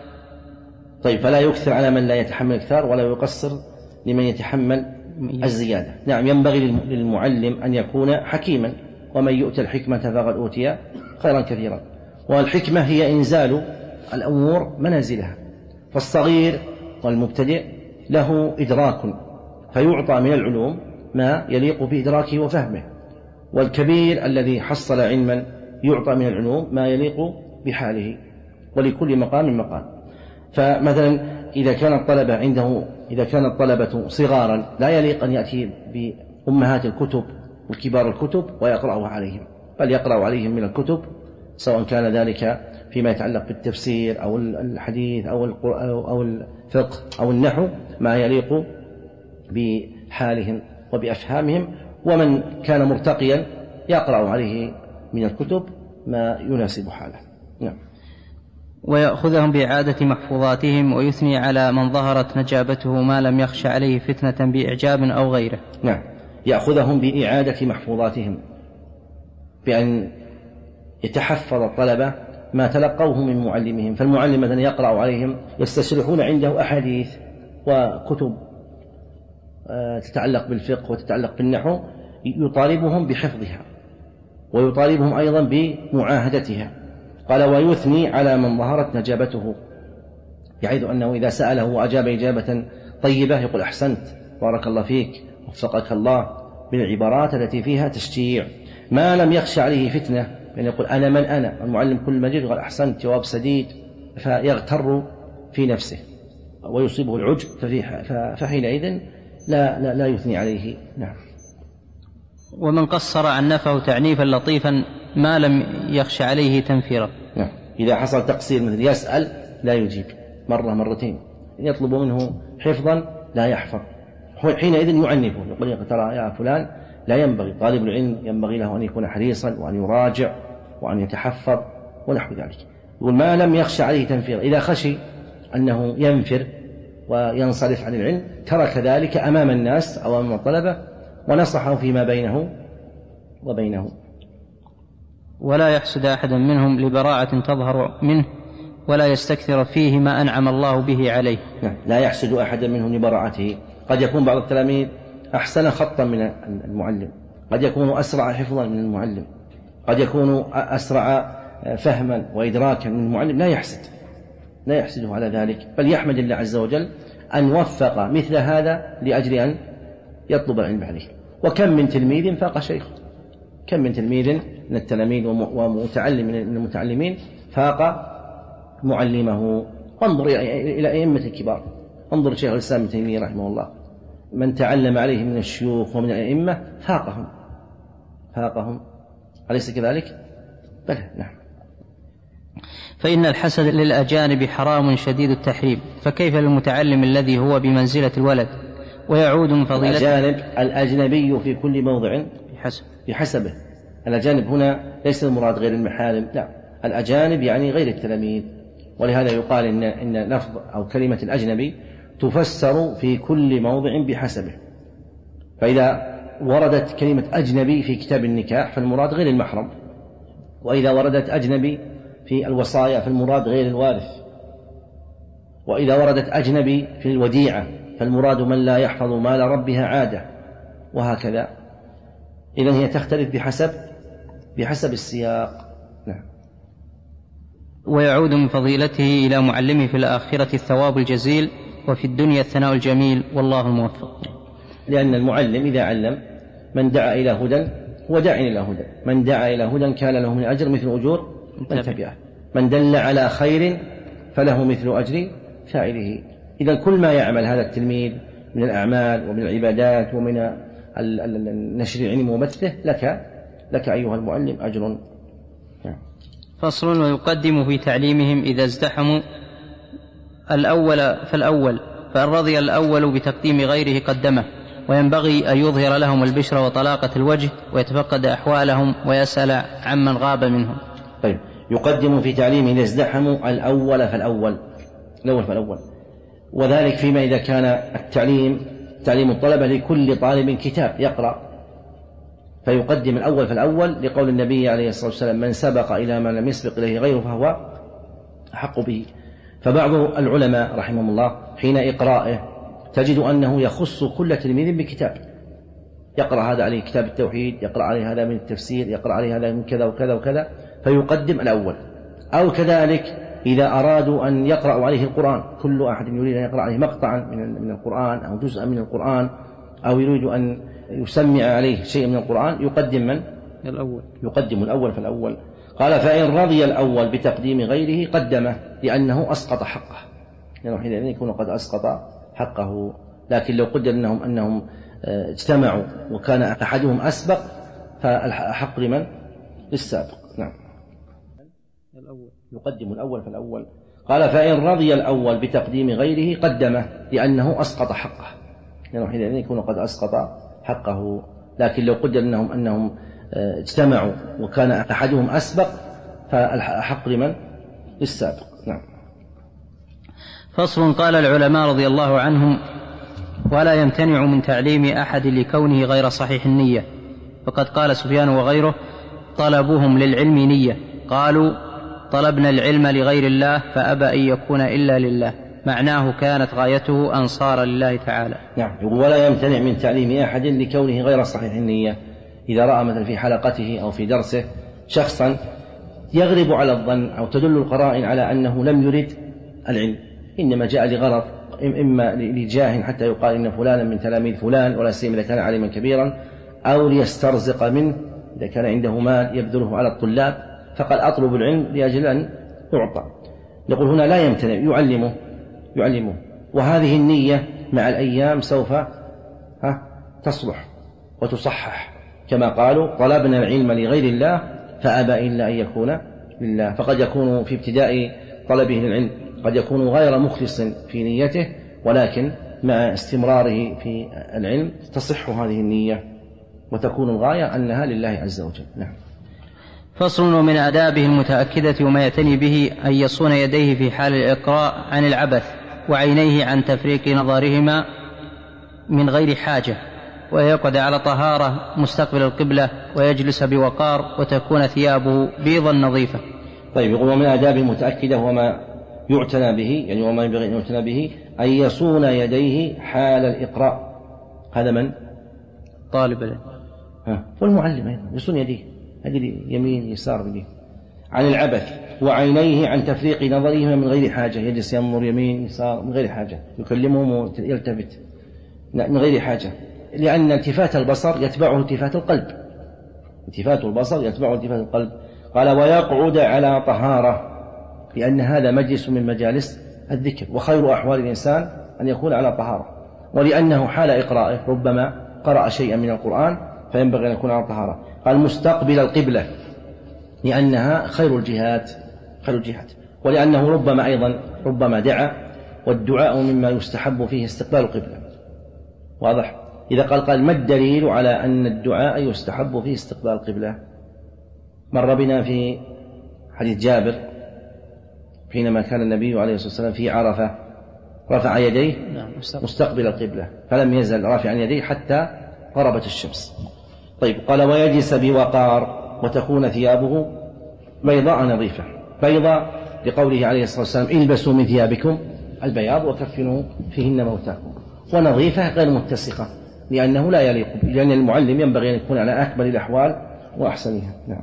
[SPEAKER 3] طيب فلا يكثر على من لا يتحمل الإكثار، ولا يقصر لمن يتحمل الزيادة. نعم، ينبغي للمعلم أن يكون حكيما، ومن يؤتى الحكمة فقد أوتي خيرا كثيرا. والحكمة هي إنزال الأمور منازلها، فالصغير والمبتدئ له إدراك فيعطى من العلوم ما يليق بإدراكه وفهمه، والكبير الذي حصل علما يعطى من العلوم ما يليق بحاله، ولكل مقام مقام. فمثلا إذا كان الطلبة عنده إذا كان الطلبة صغارا لا يليق أن يأتي بأمهات الكتب وكبار الكتب ويقرأها عليهم، بل يقرأ عليهم من الكتب، سواء كان ذلك فيما يتعلق بالتفسير أو الحديث أو أو الفقه أو النحو، ما يليق بحالهم وبأفهامهم. ومن كان مرتقيا يقرأ عليه من الكتب ما يناسب حاله. نعم.
[SPEAKER 4] ويأخذهم بإعادة محفوظاتهم، ويثني على من ظهرت نجابته ما لم يخش عليه فتنة بإعجاب أو غيره.
[SPEAKER 3] نعم، يأخذهم بإعادة محفوظاتهم، بأن يتحفظ الطلبة ما تلقوه من معلمهم. فالمعلم مثلا يقرأ عليهم، يستشرحون عنده أحاديث وكتب تتعلق بالفقه وتتعلق بالنحو، يطالبهم بحفظها ويطالبهم أيضا بمعاهدتها. قال ويثني على من ظهرت نجابته، بحيث أنه إذا سأله وأجاب إجابة طيبة يقول أحسنت، بارك الله فيك، وفقك الله، بالعبارات التي فيها تشجيع. ما لم يخش عليه فتنة، يعني يقول أنا من أنا، المعلم كل مجيد يقول أحسنت، جواب سديد، فيغتر في نفسه ويصيبه العجب، فحينئذ لا, لا, لا يثني عليه. نعم.
[SPEAKER 4] ومن قصر عنفه تعنيفا لطيفا ما لم يخش عليه تنفيرا.
[SPEAKER 3] نعم. إذا حصل تقصير مثل يسأل لا يجيب مرة مرتين، يطلب منه حفظا لا يحفظ، حينئذ يعنفه، يقول ترى يا فلان لا ينبغي، طالب العلم ينبغي له أن يكون حريصا وأن يراجع وأن يتحفظ ونحو ذلك. يقول ما لم يخش عليه تنفيرا، إذا خشي أنه ينفر وينصرف عن العلم ترك ذلك أمام الناس أو أمام الطلبة ونصحه فيما بينه وبينه.
[SPEAKER 4] ولا يحسد أحدا منهم لبراعة تظهر منه، ولا يستكثر فيه ما أنعم الله به عليه.
[SPEAKER 3] لا يحسد أحدا منهم لبراعته. قد يكون بعض التلاميذ أحسن خطا من المعلم، قد يكون أسرع حفظا من المعلم، قد يكون أسرع فهما وإدراكا من المعلم، لا يحسد لا يحسده على ذلك، بل يحمد الله عز وجل أن وفق مثل هذا لأجل أن يطلب العلم عليه. وكم من تلميذ فاق شيخ، كم من تلميذ من التلاميذ ومتعلم من المتعلمين فاق معلمه. انظر إلى أئمة الكبار، انظر شيخ الإسلام ابن تيمية رحمه الله، من تعلم عليه من الشيوخ ومن الأئمة فاقهم فاقهم أليس كذلك؟ بلى. نعم.
[SPEAKER 4] فإن الحسد للأجانب حرام شديد التحريم، فكيف للمتعلم الذي هو بمنزلة الولد ويعود من فضيلته؟
[SPEAKER 3] الأجانب الأجنبي في كل موضع
[SPEAKER 4] بحسب
[SPEAKER 3] بحسبه. الأجانب هنا ليس المراد غير المحارم، لا، الأجانب يعني غير التلاميذ، ولهذا يقال إن إن لفظ أو كلمة الأجنبي تفسر في كل موضع بحسبه. فإذا وردت كلمة أجنبي في كتاب النكاح فالمراد غير المحرم، وإذا وردت أجنبي في الوصايا فالمراد غير الوارث، وإذا وردت أجنبي في الوديعة فالمراد من لا يحفظ مال ربها عادة، وهكذا. إذن هي تختلف بحسب بحسب السياق. نعم.
[SPEAKER 4] ويعود من فضيلته إلى معلمه في الآخرة الثواب الجزيل وفي الدنيا الثناء الجميل، والله الموفق.
[SPEAKER 3] لأن المعلم إذا علم من دعا إلى هدى هو داع إلى هدى، من دعا إلى هدى كان له من أجر مثل أجور من تبعه، من دل على خير فله مثل أجر فاعله. إذا كل ما يعمل هذا التلميذ من الأعمال ومن العبادات ومن نشر العلم وبثه لك لك أيها المعلم أجر.
[SPEAKER 4] فصل. ويقدم في تعليمهم إذا ازدحموا الأول فالأول، فإن رضي الأول بتقديم غيره قدمه، وينبغي أن يظهر لهم البشر وطلاقة الوجه ويتفقد أحوالهم ويسأل عمن غاب منهم.
[SPEAKER 3] طيب، يقدم في تعليمه إذا ازدحموا الأول فالأول، الأول فالأول، وذلك فيما إذا كان التعليم تعليم الطلبة لكل طالب كتاب يقرأ، فيقدم الأول فالأول لقول النبي عليه الصلاة والسلام: من سبق إلى ما لم يسبق إليه غيره فهو أحق به. فبعض العلماء رحمهم الله حين إقرائه تجد أنه يخص كل تلميذ بكتاب، يقرأ هذا عليه كتاب التوحيد، يقرأ عليه هذا من التفسير، يقرأ عليه هذا من كذا وكذا وكذا، فيقدم الأول. أو كذلك إذا أرادوا أن يقرأوا عليه القرآن، كل أحد يريد أن يقرأ عليه مقطعا من القرآن أو جزءا من القرآن، أو يريد أن يسمع عليه شيء من القرآن، يقدم من؟
[SPEAKER 4] الأول.
[SPEAKER 3] يقدم الأول فالأول. قال: فإن رضي الأول بتقديم غيره قدمه لأنه أسقط حقه، لأنه يعني حينئذ يكون قد أسقط حقه. لكن لو قدر أنهم أنهم اجتمعوا وكان أحدهم أسبق فالحق لمن؟ للسابق. نعم.
[SPEAKER 4] الأول.
[SPEAKER 3] يقدم الأول فالأول. قال: فإن رضي الأول بتقديم غيره قدمه لأنه أسقط حقه، لأنه يعني حينئذ يكون قد أسقط حقه. لكن لو قدر أنهم أنهم اجتمعوا وكان أحدهم أسبق فالحق لمن؟ للسابق. نعم.
[SPEAKER 4] فصل. قال العلماء رضي الله عنهم: ولا يمتنع من تعليم أحد لكونه غير صحيح النية، فقد قال سفيان وغيره: طلبوهم للعلم نية، قالوا: طلبنا العلم لغير الله فأبى أن يكون إلا لله، معناه كانت غايته أن صار لله تعالى.
[SPEAKER 3] نعم. ولا يمتنع من تعليم أحد لكونه غير صحيح النية. إذا رأى مثلا في حلقته أو في درسه شخصا يغلب على الظن أو تدل القرائن على أنه لم يرد العلم، إنما جاء لغرض، إما لجاه حتى يقال إن فلانا من تلاميذ فلان، ولا سيما إذا كان عالما كبيرا، أو ليسترزق منه إذا كان عنده مال يبذله على الطلاب، فقد أطلب العلم لأجل أن يعطى. نقول هنا لا يمتنع، يعلمه يعلمه وهذه النية مع الأيام سوف ها تصلح وتصحح، كما قالوا: طلبنا العلم لغير الله فأبى إلا أن يكون لله. فقد يكون في ابتداء طلبه للعلم قد يكون غير مخلص في نيته، ولكن مع استمراره في العلم تصح هذه النية وتكون الغاية أنها لله عز وجل. نعم.
[SPEAKER 4] فصل. ومن آدابه المتأكدة وما يعتني به أن يصون يديه في حال الإقراء عن العبث، وعينيه عن تفريق نظرهما من غير حاجة، ويقعد على طهارة مستقبل القبلة، ويجلس بوقار، وتكون ثيابه بيضا نظيفة.
[SPEAKER 3] طيب، يقول: ومن آدابه المتأكدة وما يعتنى به، يعني وما ينبغي أن يعتنى به، أن يصون يديه حال الإقراء. هذا من؟
[SPEAKER 4] طالب العلم.
[SPEAKER 3] والمعلم أيضا يصون يديه، هذه يمين يسار بيديه، عن العبث، وعينيه عن تفريق نظرهما من غير حاجة، يجلس ينظر يمين يسار من غير حاجة، يكلمهم ويلتفت من غير حاجة، لأن التفات البصر يتبعه التفات القلب، التفات البصر يتبع التفات القلب. قال ويقعد على طهارة، لأن هذا مجلس من مجالس الذكر، وخير أحوال الإنسان أن يكون على طهارة، ولأنه حال إقرائه ربما قرأ شيئا من القرآن فينبغي أن يكون على طهارة. قال مستقبل القبلة، لأنها خير الجهات خير الجهات ولأنه ربما أيضا ربما دعا، والدعاء مما يستحب فيه استقبال القبلة. واضح؟ إذا قال قال ما الدليل على أن الدعاء يستحب فيه استقبال القبلة؟ مر بنا في حديث جابر حينما كان النبي عليه الصلاة والسلام في عرفة رفع يديه مستقبل القبلة فلم يزل رافعا يديه حتى غربت الشمس. طيب قال ويجلس بوقار وتكون ثيابه بيضاء نظيفة. بيضاء لقوله عليه الصلاة والسلام البسوا من ثيابكم البياض وكفنوا فيهن موتاكم، ونظيفة غير متسخة لأنه لا يليق، لأن المعلم ينبغي أن يكون على أكمل الأحوال وأحسنها. نعم.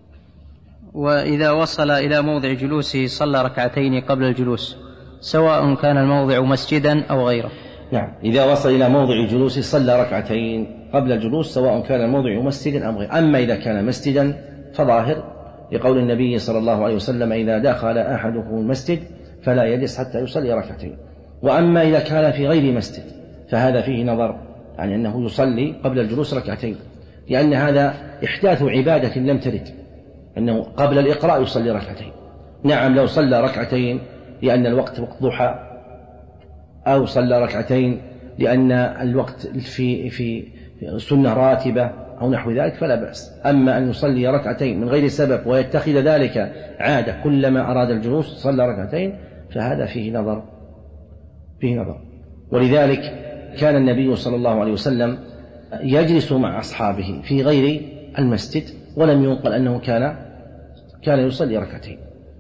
[SPEAKER 4] وإذا وصل إلى موضع جلوسه صلى ركعتين قبل الجلوس سواء كان الموضع مسجدا أو غيره.
[SPEAKER 3] نعم، إذا وصل إلى موضع جلوسه صلى ركعتين قبل الجلوس سواء كان الموضع مسجدا أو غيره. أما إذا كان مسجدا فظاهر لقول النبي صلى الله عليه وسلم إذا دخل أحدكم المسجد فلا يجلس حتى يصلي ركعتين. وأما إذا كان في غير مسجد فهذا فيه نظر، يعني أنه يصلي قبل الجلوس ركعتين، لأن هذا إحداث عبادة لم ترد، أنه قبل الإقراء يصلي ركعتين. نعم لو صلى ركعتين لأن الوقت وقت ضحى، أو صلى ركعتين لأن الوقت في في سنة راتبة أو نحو ذلك فلا بأس. أما أن يصلي ركعتين من غير سبب ويتخذ ذلك عادة كلما أراد الجلوس صلى ركعتين فهذا فيه نظر فيه نظر. ولذلك كان النبي صلى الله عليه وسلم يجلس مع أصحابه في غير المسجد، ولم ينقل أنه كان كان يصلي ركعتين.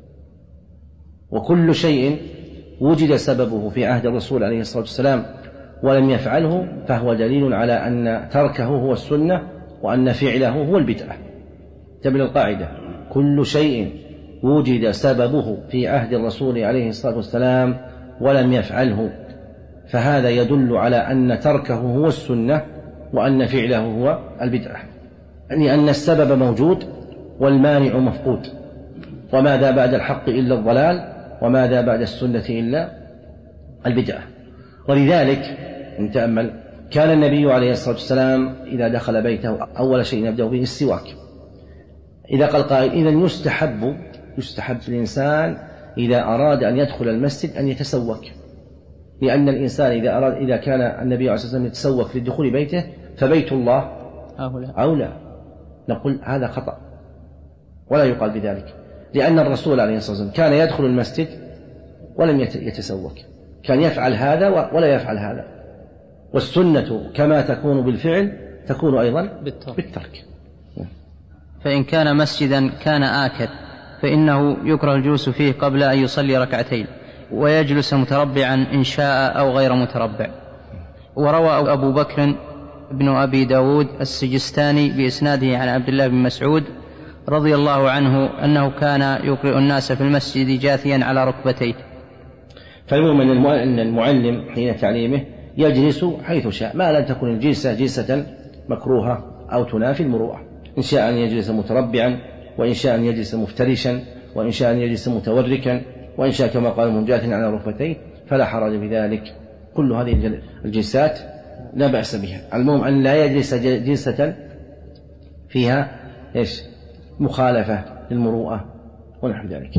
[SPEAKER 3] وكل شيء وجد سببه في عهد الرسول عليه الصلاة والسلام ولم يفعله فهو دليل على أن تركه هو السنة وأن فعله هو البدعة. تبني القاعدة كل شيء وجد سببه في عهد الرسول عليه الصلاة والسلام ولم يفعله فهذا يدل على أن تركه هو السنة وأن فعله هو البدعة، يعني أن السبب موجود والمانع مفقود، وماذا بعد الحق إلا الضلال، وماذا بعد السنة إلا البدعة. ولذلك نتأمل كان النبي عليه الصلاة والسلام إذا دخل بيته أول شيء يبدأ به السواك. إذا قال قائل إذن يستحب يستحب الإنسان إذا أراد أن يدخل المسجد أن يتسوك، لأن الإنسان إذا أراد إذا كان النبي عليه الصلاة والسلام يتسوك لدخول بيته فبيت الله أولى. نقول هذا خطأ ولا يقال بذلك، لأن الرسول عليه الصلاة والسلام كان يدخل المسجد ولم يتسوك، كان يفعل هذا ولا يفعل هذا. والسنة كما تكون بالفعل تكون أيضا بالترك.
[SPEAKER 4] فإن كان مسجدا كان آكد فإنه يكره الجلوس فيه قبل أن يصلي ركعتين، ويجلس متربعا إن شاء أو غير متربع. وروى أبو بكر بن أبي داود السجستاني بإسناده عن عبد الله بن مسعود رضي الله عنه أنه كان يقرئ الناس في المسجد جاثيا على ركبتيه.
[SPEAKER 3] فالمهم أن المعلم حين تعليمه يجلس حيث شاء، ما لن تكون الجلسة جلسة مكروهة أو تنافي المروءة. إن شاء أن يجلس متربعا، وإن شاء أن يجلس مفترشا، وإن شاء أن يجلس متوركا، وإن شاء كما قال منجاث على ركبتيه فلا حرج بذلك. كل هذه الجلسات لا بأس بها. المهم أن لا يجلس جلسة فيها إيش مخالفة للمروءة ونحو ذلك.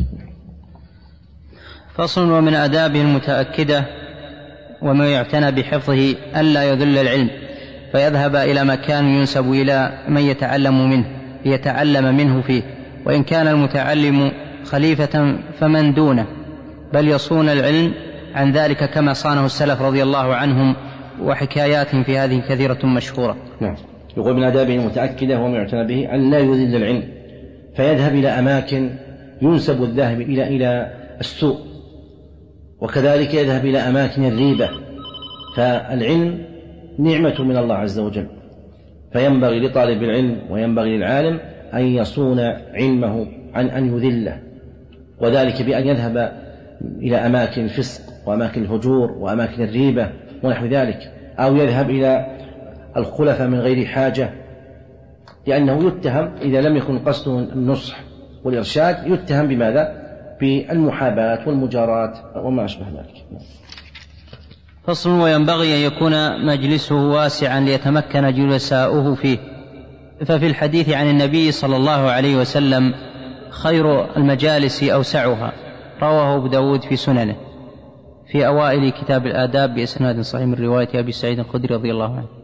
[SPEAKER 4] فصل. ومن آدابه المتأكدة وما يعتنى بحفظه ألا يذل العلم فيذهب إلى مكان ينسب إلى من يتعلم منه ليتعلم منه فيه، وإن كان المتعلم خليفة فمن دونه، بل يصون العلم عن ذلك كما صانه السلف رضي الله عنهم، وحكايات في هذه كثيرة مشهورة.
[SPEAKER 3] نعم. يقول من آدابه المتأكدة وما يعتنى به أن لا يذل العلم فيذهب إلى أماكن ينسب الذاهب إلى إلى السوء، وكذلك يذهب إلى أماكن الريبة. فالعلم نعمة من الله عز وجل، فينبغي لطالب العلم وينبغي للعالم أن يصون علمه عن أن يذله، وذلك بأن يذهب إلى أماكن الفسق وأماكن الهجور وأماكن الريبة ونحو ذلك، أو يذهب إلى الخلفاء من غير حاجة لأنه يتهم إذا لم يكن قصده النصح والإرشاد يتهم بماذا؟ بالمحاباة والمجاراة وما أشبه ذلك.
[SPEAKER 4] فصل. وينبغي أن يكون مجلسه واسعا ليتمكن جلساؤه فيه. ففي الحديث عن النبي صلى الله عليه وسلم خير المجالس أوسعها، رواه أبو داود في سننه في أوائل كتاب الآداب بإسناد صحيح من رواية أبي سعيد الخدري رضي الله عنه.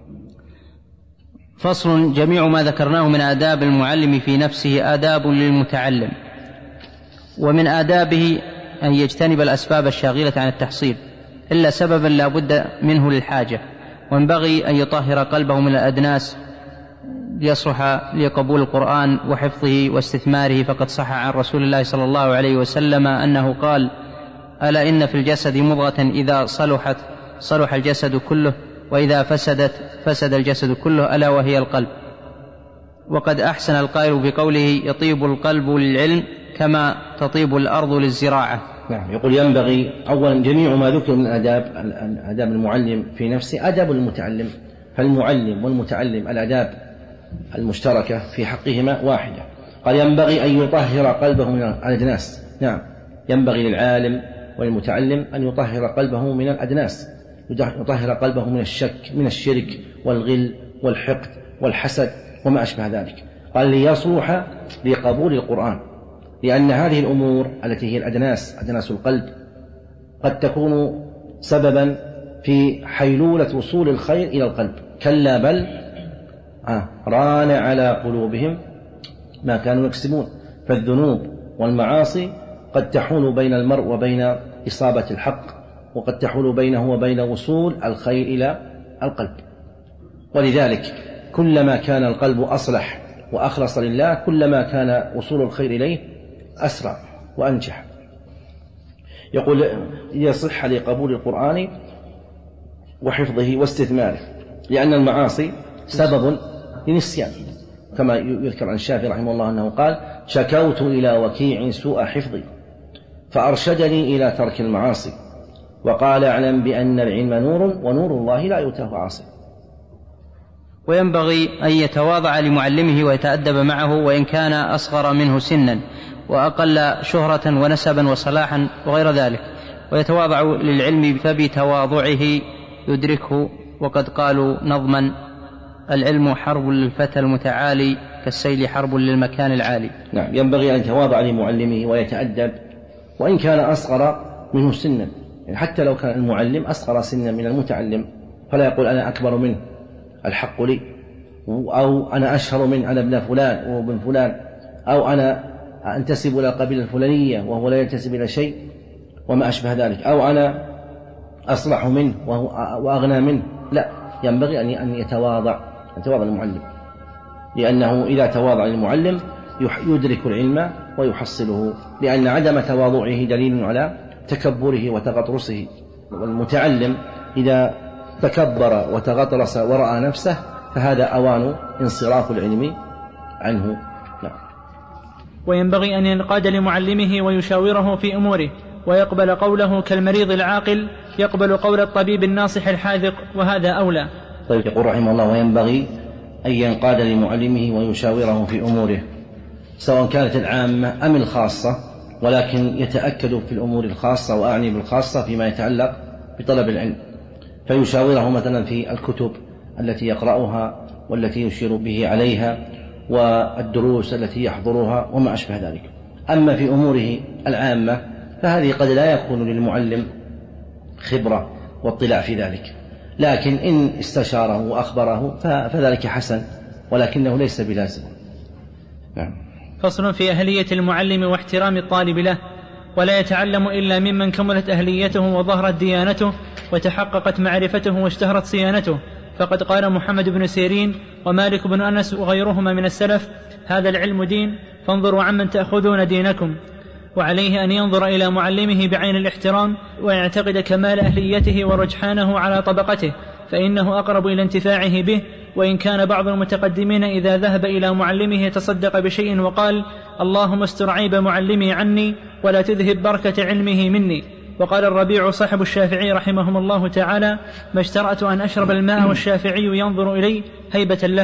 [SPEAKER 4] فصل. جميع ما ذكرناه من آداب المعلم في نفسه آداب للمتعلم، ومن آدابه أن يجتنب الأسباب الشاغلة عن التحصيل إلا سببا لا بد منه للحاجة، وينبغي أن يطهر قلبه من الأدناس ليصلح لقبول القرآن وحفظه واستثماره. فقد صح عن رسول الله صلى الله عليه وسلم أنه قال: ألا إن في الجسد مضغة إذا صلحت صلح الجسد كله، وإذا فسدت فسد الجسد كله، ألا وهي القلب. وقد أحسن القائل بقوله: يطيب القلب للعلم كما تطيب الأرض للزراعة.
[SPEAKER 3] نعم. يقول ينبغي أولا جميع ما ذكر من آداب آداب المعلم في نفسه آداب المتعلم، فالمعلم والمتعلم الآداب المشتركة في حقهما واحدة. قال ينبغي أن يطهر قلبه من الأدناس. نعم، ينبغي للعالم والمتعلم أن يطهر قلبه من الأدناس، يطهر قلبه من الشك من الشرك والغل والحقد والحسد وما أشبه ذلك. قال ليصلح لقبول القرآن، لأن هذه الأمور التي هي الأدناس أدناس القلب قد تكون سببا في حيلولة وصول الخير إلى القلب. كلا بل آه ران على قلوبهم ما كانوا يكسبون. فالذنوب والمعاصي قد تحول بين المرء وبين إصابة الحق، وقد تحول بينه وبين وصول الخير إلى القلب. ولذلك كلما كان القلب أصلح وأخلص لله كلما كان وصول الخير إليه أسرع وأنجح. يقول يصح لقبول القرآن وحفظه واستثماره، لأن المعاصي سبب للنسيان، كما يذكر عن الشافعي رحمه الله أنه قال: شكوت إلى وكيع سوء حفظي فأرشدني إلى ترك المعاصي، وقال: اعلم بأن العلم نور ونور الله لا يؤتاه عاصي.
[SPEAKER 4] وينبغي أن يتواضع لمعلمه ويتأدب معه وإن كان أصغر منه سنا وأقل شهرة ونسبا وصلاحا وغير ذلك، ويتواضع للعلم فبتواضعه يدركه. وقد قالوا نظما: العلم حرب للفتى المتعالي كالسيل حرب للمكان العالي.
[SPEAKER 3] نعم، ينبغي أن يتواضع لمعلمه ويتأدب وإن كان أصغر منه سنا، يعني حتى لو كان المعلم أصغر سنا من المتعلم فلا يقول أنا أكبر منه الحق لي، أو أنا أشهر منه أنا ابن فلان وابن فلان، أو أنا أنتسب إلى القبيلة الفلانية وهو لا ينتسب إلى شيء وما أشبه ذلك، أو أنا أصلح منه وهو وأغنى منه. لا، ينبغي أن يتواضع أن يتواضع المعلم، لأنه إذا تواضع للمعلم يدرك العلم ويحصله، لأن عدم تواضعه دليل على تكبره وتغطرسه. والمتعلم إذا تكبر وتغطرس ورأى نفسه فهذا أوان انصراف العلم عنه. لا.
[SPEAKER 5] وينبغي أن ينقاد لمعلمه ويشاوره في أموره ويقبل قوله كالمريض العاقل يقبل قول الطبيب الناصح الحاذق، وهذا أولى.
[SPEAKER 3] طيب، يقول رحمه الله: وينبغي أن ينقاد لمعلمه ويشاوره في أموره، سواء كانت العامة أم الخاصة، ولكن يتأكد في الأمور الخاصة، وأعني بالخاصة فيما يتعلق بطلب العلم، فيشاوره مثلا في الكتب التي يقرأها والتي يشير به عليها والدروس التي يحضرها وما أشبه ذلك. أما في أموره العامة فهذه قد لا يكون للمعلم خبرة واطلاع في ذلك، لكن إن استشاره وأخبره فذلك حسن، ولكنه ليس بلازم. نعم.
[SPEAKER 5] فصل في أهلية المعلم واحترام الطالب له. ولا يتعلم إلا ممن كملت أهليته وظهرت ديانته وتحققت معرفته واشتهرت صيانته. فقد قال محمد بن سيرين ومالك بن أنس وغيرهما من السلف: هذا العلم دين، فانظروا عمن تأخذون دينكم. وعليه أن ينظر إلى معلمه بعين الاحترام ويعتقد كمال أهليته ورجحانه على طبقته، فإنه أقرب إلى انتفاعه به. وإن كان بعض المتقدمين إذا ذهب إلى معلمه تصدق بشيء وقال: اللهم استر عيب معلمي عني ولا تذهب بركة علمه مني. وقال الربيع صاحب الشافعي رحمهم الله تعالى: ما اشترأت أن أشرب الماء والشافعي ينظر إلي هيبة له.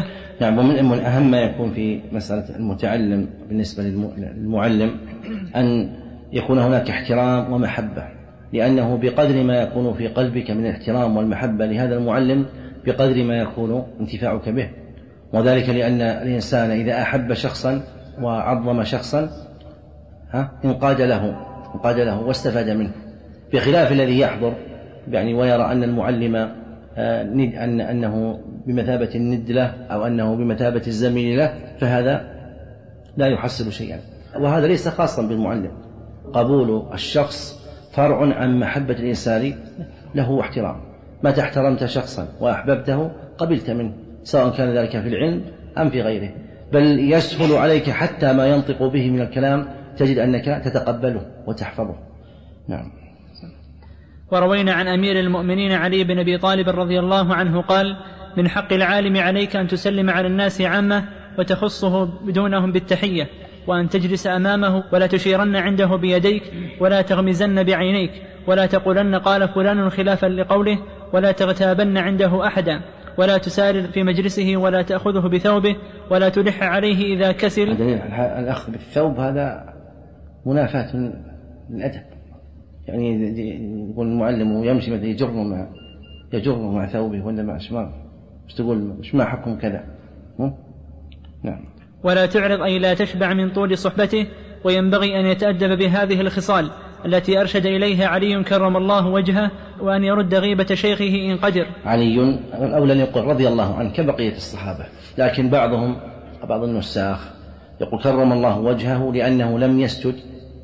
[SPEAKER 3] نعم. ومن أهم ما يكون في مسألة المتعلم بالنسبة للمعلم أن يكون هناك احترام ومحبة، لأنه بقدر ما يكون في قلبك من الاحترام والمحبة لهذا المعلم بقدر ما يكون انتفاعك به، وذلك لأن الإنسان إذا أحب شخصا وعظم شخصا ها انقاد له انقاد له واستفاد منه، بخلاف الذي يحضر يعني ويرى أن المعلم أن أنه بمثابة الند له أو أنه بمثابة الزميل له، فهذا لا يحصل شيئا. وهذا ليس خاصا بالمعلم، قبول الشخص فرع عن محبة الإنسان له واحترام. متى احترمت شخصا وأحببته قبلت منه، سواء كان ذلك في العلم أم في غيره، بل يسهل عليك حتى ما ينطق به من الكلام تجد أنك تتقبله وتحفظه. نعم.
[SPEAKER 5] وروينا عن أمير المؤمنين علي بن أبي طالب رضي الله عنه قال: من حق العالم عليك أن تسلم على الناس عامة وتخصه بدونهم بالتحية، وأن تجلس أمامه ولا تشيرن عنده بيديك ولا تغمزن بعينيك ولا تقولن قال فلان خلافا لقوله ولا تغتابن عنده أحدا ولا تسارر في مجلسه ولا تأخذه بثوبه ولا تلح عليه إذا كسل.
[SPEAKER 3] الأخذ بالثوب هذا منافاة للأدب، يعني يقول المعلم يمشي مثل يجره مع يجره مع ثوبه ولا مع شماغه، مش تقول مش ما حكم كذا. نعم.
[SPEAKER 5] ولا تعرض أي لا تشبع من طول صحبته، وينبغي أن يتأدب بهذه الخصال التي أرشد إليها علي كرم الله وجهه، وأن يرد غيبة شيخه إن قدر.
[SPEAKER 3] علي أولا يقول رضي الله عنه كبقية الصحابة، لكن بعضهم بعض النساخ يقول كرم الله وجهه لأنه لم يسجد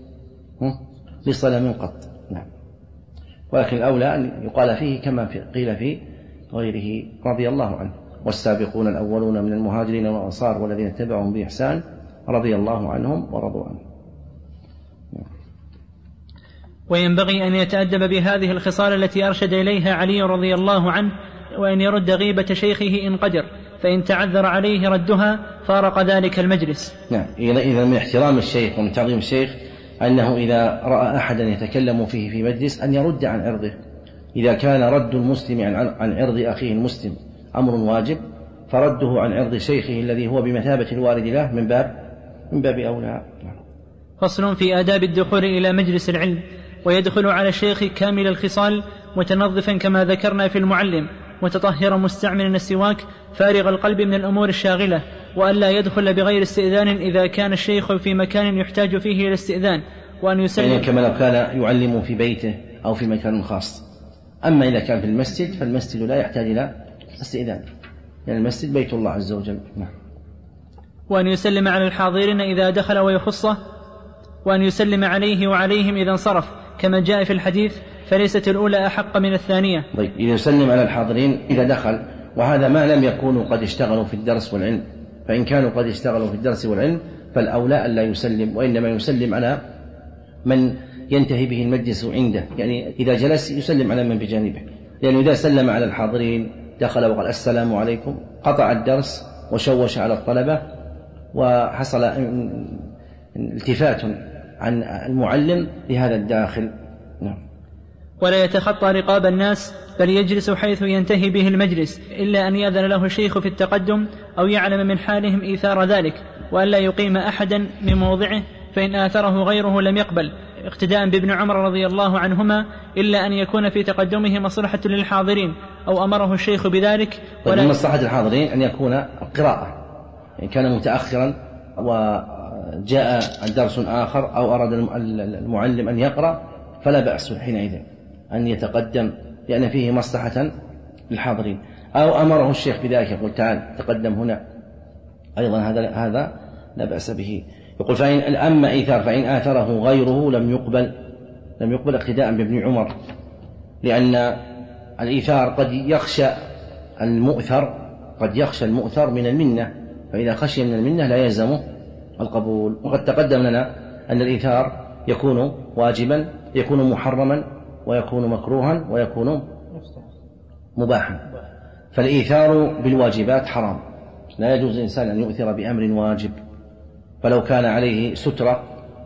[SPEAKER 3] لصنم قط. نعم. ولكن الأولى أن يقال فيه كما في قيل في غيره رضي الله عنه. والسابقون الأولون من المهاجرين والأنصار والذين اتبعهم بإحسان رضي الله عنهم ورضوا عنه.
[SPEAKER 5] وينبغي أن يتأدب بهذه الخصال التي أرشد إليها علي رضي الله عنه، وأن يرد غيبة شيخه إن قدر، فإن تعذر عليه ردها فارق ذلك المجلس.
[SPEAKER 3] نعم. إذا من احترام الشيخ ومن تعظيم الشيخ أنه إذا رأى أحدا يتكلم فيه في مجلس أن يرد عن عرضه. إذا كان رد المسلم عن عرض أخيه المسلم أمر واجب، فرده عن عرض شيخه الذي هو بمثابة الوارد له من باب من باب أولى.
[SPEAKER 5] فصل في آداب الدخول إلى مجلس العلم. ويدخل على الشيخ كامل الخصال متنظفا كما ذكرنا في المعلم، متطهرا مستعملا السواك، فارغ القلب من الأمور الشاغلة، وألا يدخل بغير استئذان إذا كان الشيخ في مكان يحتاج فيه إلى الاستئذان، وأن يسلم
[SPEAKER 3] يعني كما لو كان يعلم في بيته أو في مكان خاص. أما إذا كان في المسجد فالمسجد لا يحتاج إلى استئذان، لأن يعني المسجد بيت الله عز وجل. نعم.
[SPEAKER 5] وأن يسلم على الحاضرين إذا دخل ويخصه، وأن يسلم عليه وعليهم إذا انصرف كما جاء في الحديث، فليست الأولى أحق من الثانية.
[SPEAKER 3] طيب، إذا يسلم على الحاضرين إذا دخل، وهذا ما لم يكونوا قد اشتغلوا في الدرس والعلم، فإن كانوا قد اشتغلوا في الدرس والعلم فالأولى أن لا يسلم، وإنما يسلم على من ينتهي به المجلس عنده، يعني إذا جلس يسلم على من بجانبه، لأنه إذا سلم على الحاضرين دخل وقال السلام عليكم قطع الدرس وشوش على الطلبة، وحصل التفات عن المعلم لهذا الداخل. نعم.
[SPEAKER 5] ولا يتخطى رقاب الناس، بل يجلس حيث ينتهي به المجلس، إلا أن يأذن له الشيخ في التقدم أو يعلم من حالهم إيثار ذلك، وألا يقيم أحدا من موضعه، فإن آثره غيره لم يقبل، اقتداء بابن عمر رضي الله عنهما، إلا أن يكون في تقدمه مصلحة للحاضرين أو أمره الشيخ بذلك.
[SPEAKER 3] ولا من مصلحة الحاضرين أن يكون القراءة، إن كان متأخرا وجاء درس آخر أو أراد المعلم أن يقرأ فلا بأس حينئذ أن يتقدم، لأن فيه مصلحة للحاضرين، أو أمره الشيخ بذلك يقول تعال تقدم هنا، أيضا هذا هذا لا بأس به. يقول فإن أما إيثار فإن آثره غيره لم يقبل لم يقبل اقتداء بابن عمر، لأن الإيثار قد يخشى المؤثر قد يخشى المؤثر من المنة، فإذا خشي من المنة لا يلزمه القبول. وقد تقدم لنا أن الإيثار يكون واجبا، يكون محرما، ويكون مكروها، ويكون مباحا. فالإيثار بالواجبات حرام، لا يجوز الإنسان أن يؤثر بأمر واجب، فلو كان عليه سترة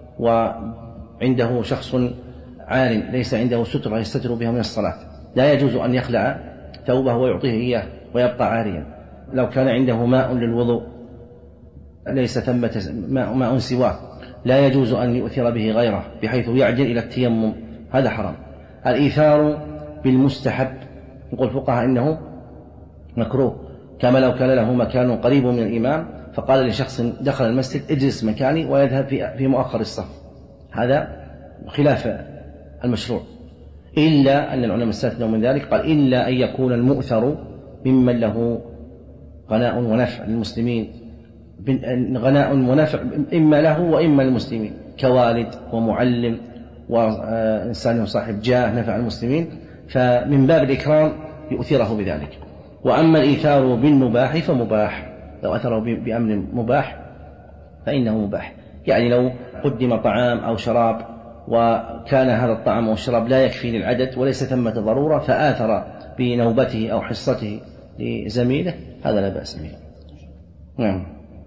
[SPEAKER 3] وعنده شخص عالم ليس عنده سترة يستتر بها من الصلاة، لا يجوز أن يخلع ثوبه ويعطيه إياه ويبقى عاريا، لو كان عنده ماء للوضوء ليس ثمة ماء, ماء سواه لا يجوز أن يؤثر به غيره بحيث يعجل إلى التيمم، هذا حرام. الإيثار بالمستحب يقول الفقهاء إنه مكروه، كما لو كان له مكان قريب من الإمام فقال لشخص دخل المسجد اجلس مكاني ويذهب في مؤخر الصف، هذا خلاف المشروع، إلا أن العلماء استثنوا من ذلك، قال إلا أن يكون المؤثر ممن له غناء ونفع للمسلمين، غناء ونفع إما له وإما للمسلمين، كوالد ومعلم وإنسان صاحب جاه نفع المسلمين، فمن باب الإكرام يؤثره بذلك. وأما الإيثار بالمباح فمباح، لو أثره بأمر مباح فإنه مباح، يعني لو قدم طعام أو شراب وكان هذا الطعام أو الشراب لا يكفي للعدد وليس ثمة ضرورة فآثر بنوبته أو حصته لزميله، هذا لا بأس به. نعم.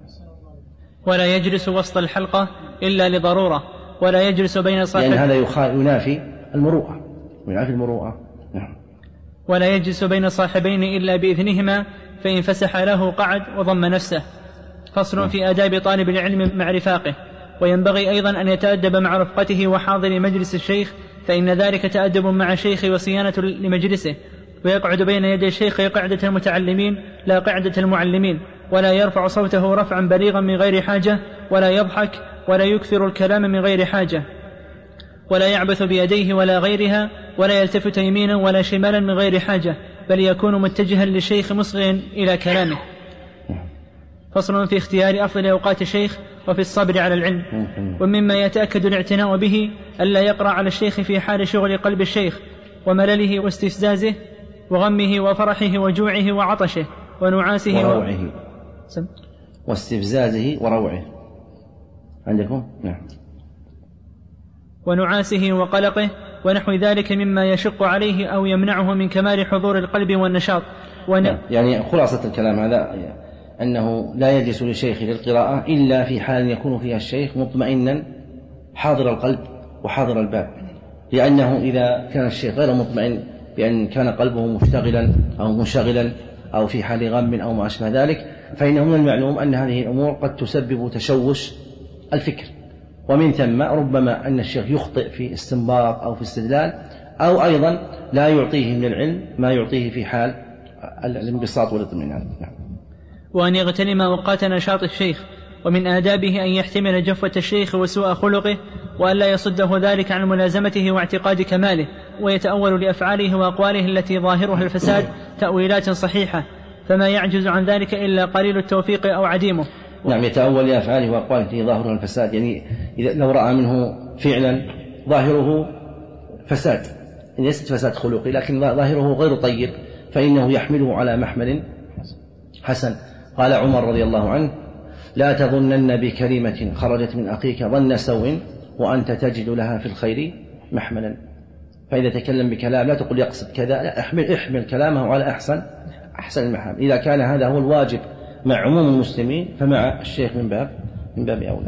[SPEAKER 5] ولا يجلس وسط الحلقة إلا لضرورة، ولا يجلس بين صاحب،
[SPEAKER 3] لأن هذا ينافي المروءة، ينافي المروءة. نعم.
[SPEAKER 5] ولا يجلس بين صاحبين إلا بإذنهما، فإن فسح له قعد وضم نفسه. فصل في آداب طالب العلم مع رفاقه. وينبغي أيضا أن يتأدب مع رفقته وحاضر مجلس الشيخ، فإن ذلك تأدب مع الشيخ وصيانة لمجلسه، ويقعد بين يدي الشيخ قعدة المتعلمين لا قعدة المعلمين، ولا يرفع صوته رفعا بليغا من غير حاجة، ولا يضحك، ولا يكثر الكلام من غير حاجة، ولا يعبث بيديه ولا غيرها، ولا يلتفت يمينا ولا شمالا من غير حاجة، بل يكون متجها للشيخ مصغيا إلى كلامه. فصل في اختيار أفضل أوقات الشيخ وفي الصبر على العلم. ومما يتأكد الاعتناء به ألا يقرأ على الشيخ في حال شغل قلب الشيخ وملله واستفزازه وغمه وفرحه وجوعه وعطشه ونعاسه
[SPEAKER 3] وروعه و... واستفزازه وروعه عندكم؟ نعم.
[SPEAKER 5] ونعاسه وقلقه ونحو ذلك مما يشق عليه أو يمنعه من كمال حضور القلب والنشاط. ون...
[SPEAKER 3] نعم. يعني خلاصة الكلام هذا أنه لا يجلس للشيخ للقراءة إلا في حال يكون فيها الشيخ مطمئنا حاضر القلب وحاضر الباب، لأنه إذا كان الشيخ غير مطمئن بأن كان قلبه مشتغلا أو منشغلا أو في حال غم أو ما أشبه ذلك، فإنه من المعلوم أن هذه الأمور قد تسبب تشوش الفكر، ومن ثم ربما أن الشيخ يخطئ في استنباط أو في استدلال، أو أيضا لا يعطيه من العلم ما يعطيه في حال الانبساط والاطمئنان.
[SPEAKER 5] وأن يغتنم أوقات نشاط الشيخ. ومن آدابه أن يحتمل جفوة الشيخ وسوء خلقه، وأن لا يصده ذلك عن ملازمته واعتقاد كماله، ويتأول لأفعاله وأقواله التي ظاهرها الفساد تأويلات صحيحة، فما يعجز عن ذلك إلا قليل التوفيق أو عديمه.
[SPEAKER 3] نعم، يتأول لأفعاله وأقواله التي ظاهرها الفساد، يعني إذا لو رأى منه فعلا ظاهره فساد، ليست فساد خلقي لكن ظاهره غير طيب، فإنه يحمله على محمل حسن. قال عمر رضي الله عنه: لا تظنن بكلمة خرجت من أخيك ظن سوء وأنت تجد لها في الخير محملا. فإذا تكلم بكلام لا تقول يقصد كذا، لا، احمل, احمل كلامه على أحسن أحسن المحامل. إذا كان هذا هو الواجب مع عموم المسلمين فمع الشيخ من باب من باب أولى.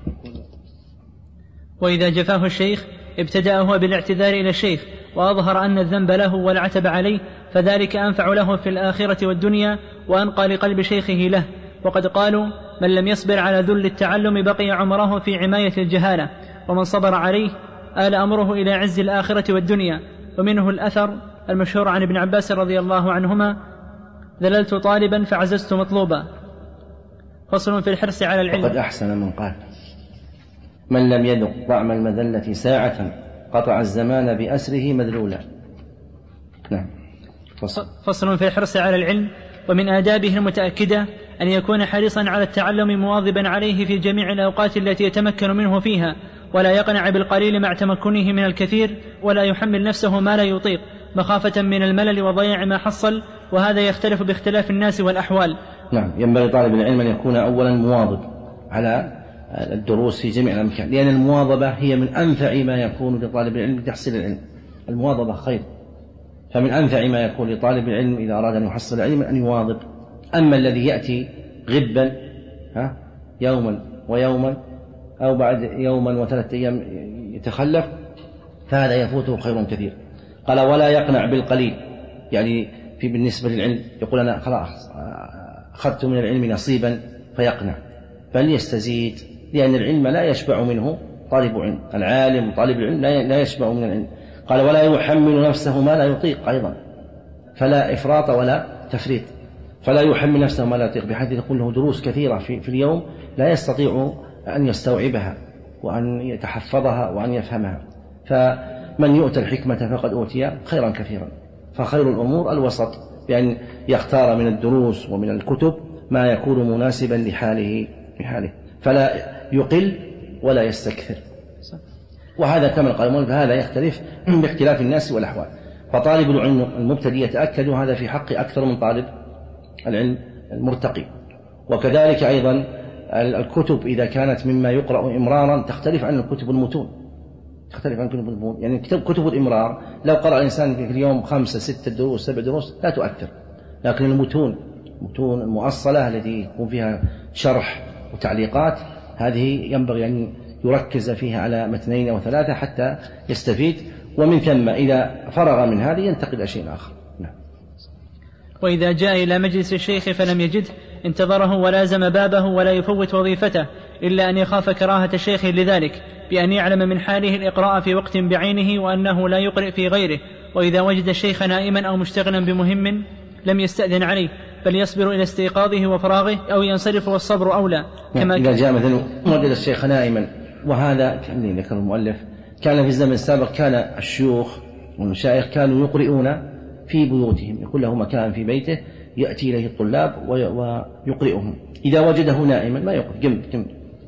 [SPEAKER 5] وإذا جفاه الشيخ ابتدأ هو بالاعتذار إلى الشيخ وأظهر أن الذنب له والعتب عليه، فذلك أنفع له في الآخرة والدنيا وأنقى لقلب شيخه له. وقد قالوا: من لم يصبر على ذل التعلم بقي عمره في عماية الجهالة، ومن صبر عليه آل أمره إلى عز الآخرة والدنيا. ومنه الأثر المشهور عن ابن عباس رضي الله عنهما: ذللت طالبا فعززت مطلوبا. فصل في الحرص على العلم.
[SPEAKER 3] وقد أحسن من قال: من لم يذق طعم المذلة ساعة قطع الزمان بأسره مذلولا. نعم.
[SPEAKER 5] فصل. فصل في الحرص على العلم. ومن آدابه المتأكدة أن يكون حريصا على التعلم مواظبا عليه في جميع الأوقات التي يتمكن منه فيها، ولا يقنع بالقليل مع تمكنه من الكثير، ولا يحمل نفسه ما لا يطيق مخافة من الملل وضياع ما حصل، وهذا يختلف باختلاف الناس والأحوال.
[SPEAKER 3] نعم، ينبغي طالب العلم أن يكون أولا مواظب على الدروس في جميع الأمكان، لأن المواظبة هي من أنفع ما يكون لطالب العلم لتحصيل العلم. المواظبة خير، فمن أنفع ما يكون لطالب العلم إذا أراد أن يحصل علما أن يواظب. أما الذي يأتي غبا ها يوما ويوما أو بعد يوما وثلاثة أيام يتخلف، فهذا يفوته خير كثير. قال: ولا يقنع بالقليل، يعني في بالنسبة للعلم يقول أنا خلاص أخذت من العلم نصيبا فيقنع، بل يستزيد، لأن العلم لا يشبع منه طالب علم، العالم طالب العلم لا يشبع من العلم. قال ولا يحمل نفسه ما لا يطيق أيضا، فلا إفراط ولا تفريط، فلا يحمل نفسه ما لا يطيق، بحيث تكون له دروس كثيرة في, في اليوم لا يستطيع أن يستوعبها وأن يتحفظها وأن يفهمها. فمن يؤتى الحكمة فقد أوتي خيرا كثيرا. فخير الأمور الوسط، بأن يختار من الدروس ومن الكتب ما يكون مناسبا لحاله بحاله، فلا يقل ولا يستكثر. وهذا كما قال هذا يختلف باختلاف الناس والأحوال. فطالب العلم المبتدئ يتأكد هذا في حق أكثر من طالب العلم المرتقي. وكذلك أيضا الكتب إذا كانت مما يقرأ إمرارا تختلف عن الكتب المتون، تختلف عن كتب المتون. يعني كتب الإمرار لو قرأ الإنسان في اليوم خمسة ستة دروس سبع دروس لا تؤثر، لكن المتون المتون المؤصلة التي يكون فيها شرح وتعليقات هذه ينبغي أن يركز فيها على متنين وثلاثة حتى يستفيد، ومن ثم إذا فرغ من هذه ينتقل شيء آخر. نعم.
[SPEAKER 5] وإذا جاء إلى مجلس الشيخ فلم يجده انتظره ولازم بابه ولا يفوت وظيفته، إلا أن يخاف كراهة الشيخ لذلك بأن يعلم من حاله الإقراء في وقت بعينه وأنه لا يقرئ في غيره. وإذا وجد الشيخ نائما أو مشتغلا بمهم لم يستأذن عليه، بل يصبر إلى استيقاظه وفراغه أو ينصرف، والصبر أولى. كما
[SPEAKER 3] إذا جاء مثلا وجد الشيخ نائما، وهذا كان ذكر المؤلف كان في الزمن السابق كان الشيوخ والمشايخ كانوا يقرئون في بيوتهم، يكون له مكان في بيته يأتي إليه الطلاب ويقرئهم. إذا وجده نائما ما يقول قم قم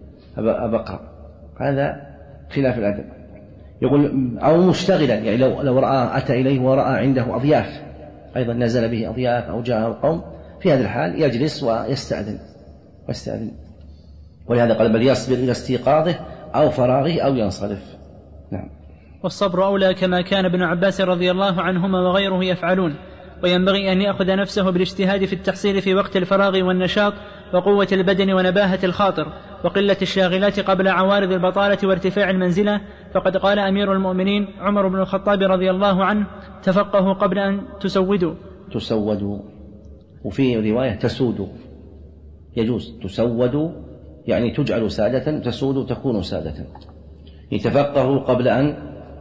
[SPEAKER 3] أبقى، هذا خلاف الأدب. يقول أو مشتغلا، يعني لو لو رأى أتى إليه ورأى عنده أضياف أيضا نزل به أضياف أو جاء القوم، في هذا الحال يجلس ويستأذن ويستأذن ولهذا قال بل يصبر إلى استيقاظه أو فراغه أو ينصرف. نعم.
[SPEAKER 5] والصبر أولى، كما كان ابن عباس رضي الله عنهما وغيره يفعلون. وينبغي أن يأخذ نفسه بالاجتهاد في التحصيل في وقت الفراغ والنشاط وقوة البدن ونباهة الخاطر وقلة الشاغلات قبل عوارض البطالة وارتفاع المنزلة. فقد قال أمير المؤمنين عمر بن الخطاب رضي الله عنه تفقهوا قبل أن تسودوا.
[SPEAKER 3] تسودوا، وفي رواية تسودوا، يجوز تسودوا يعني تجعل سادة، تسود تكون سادة. يتفقهوا قبل أن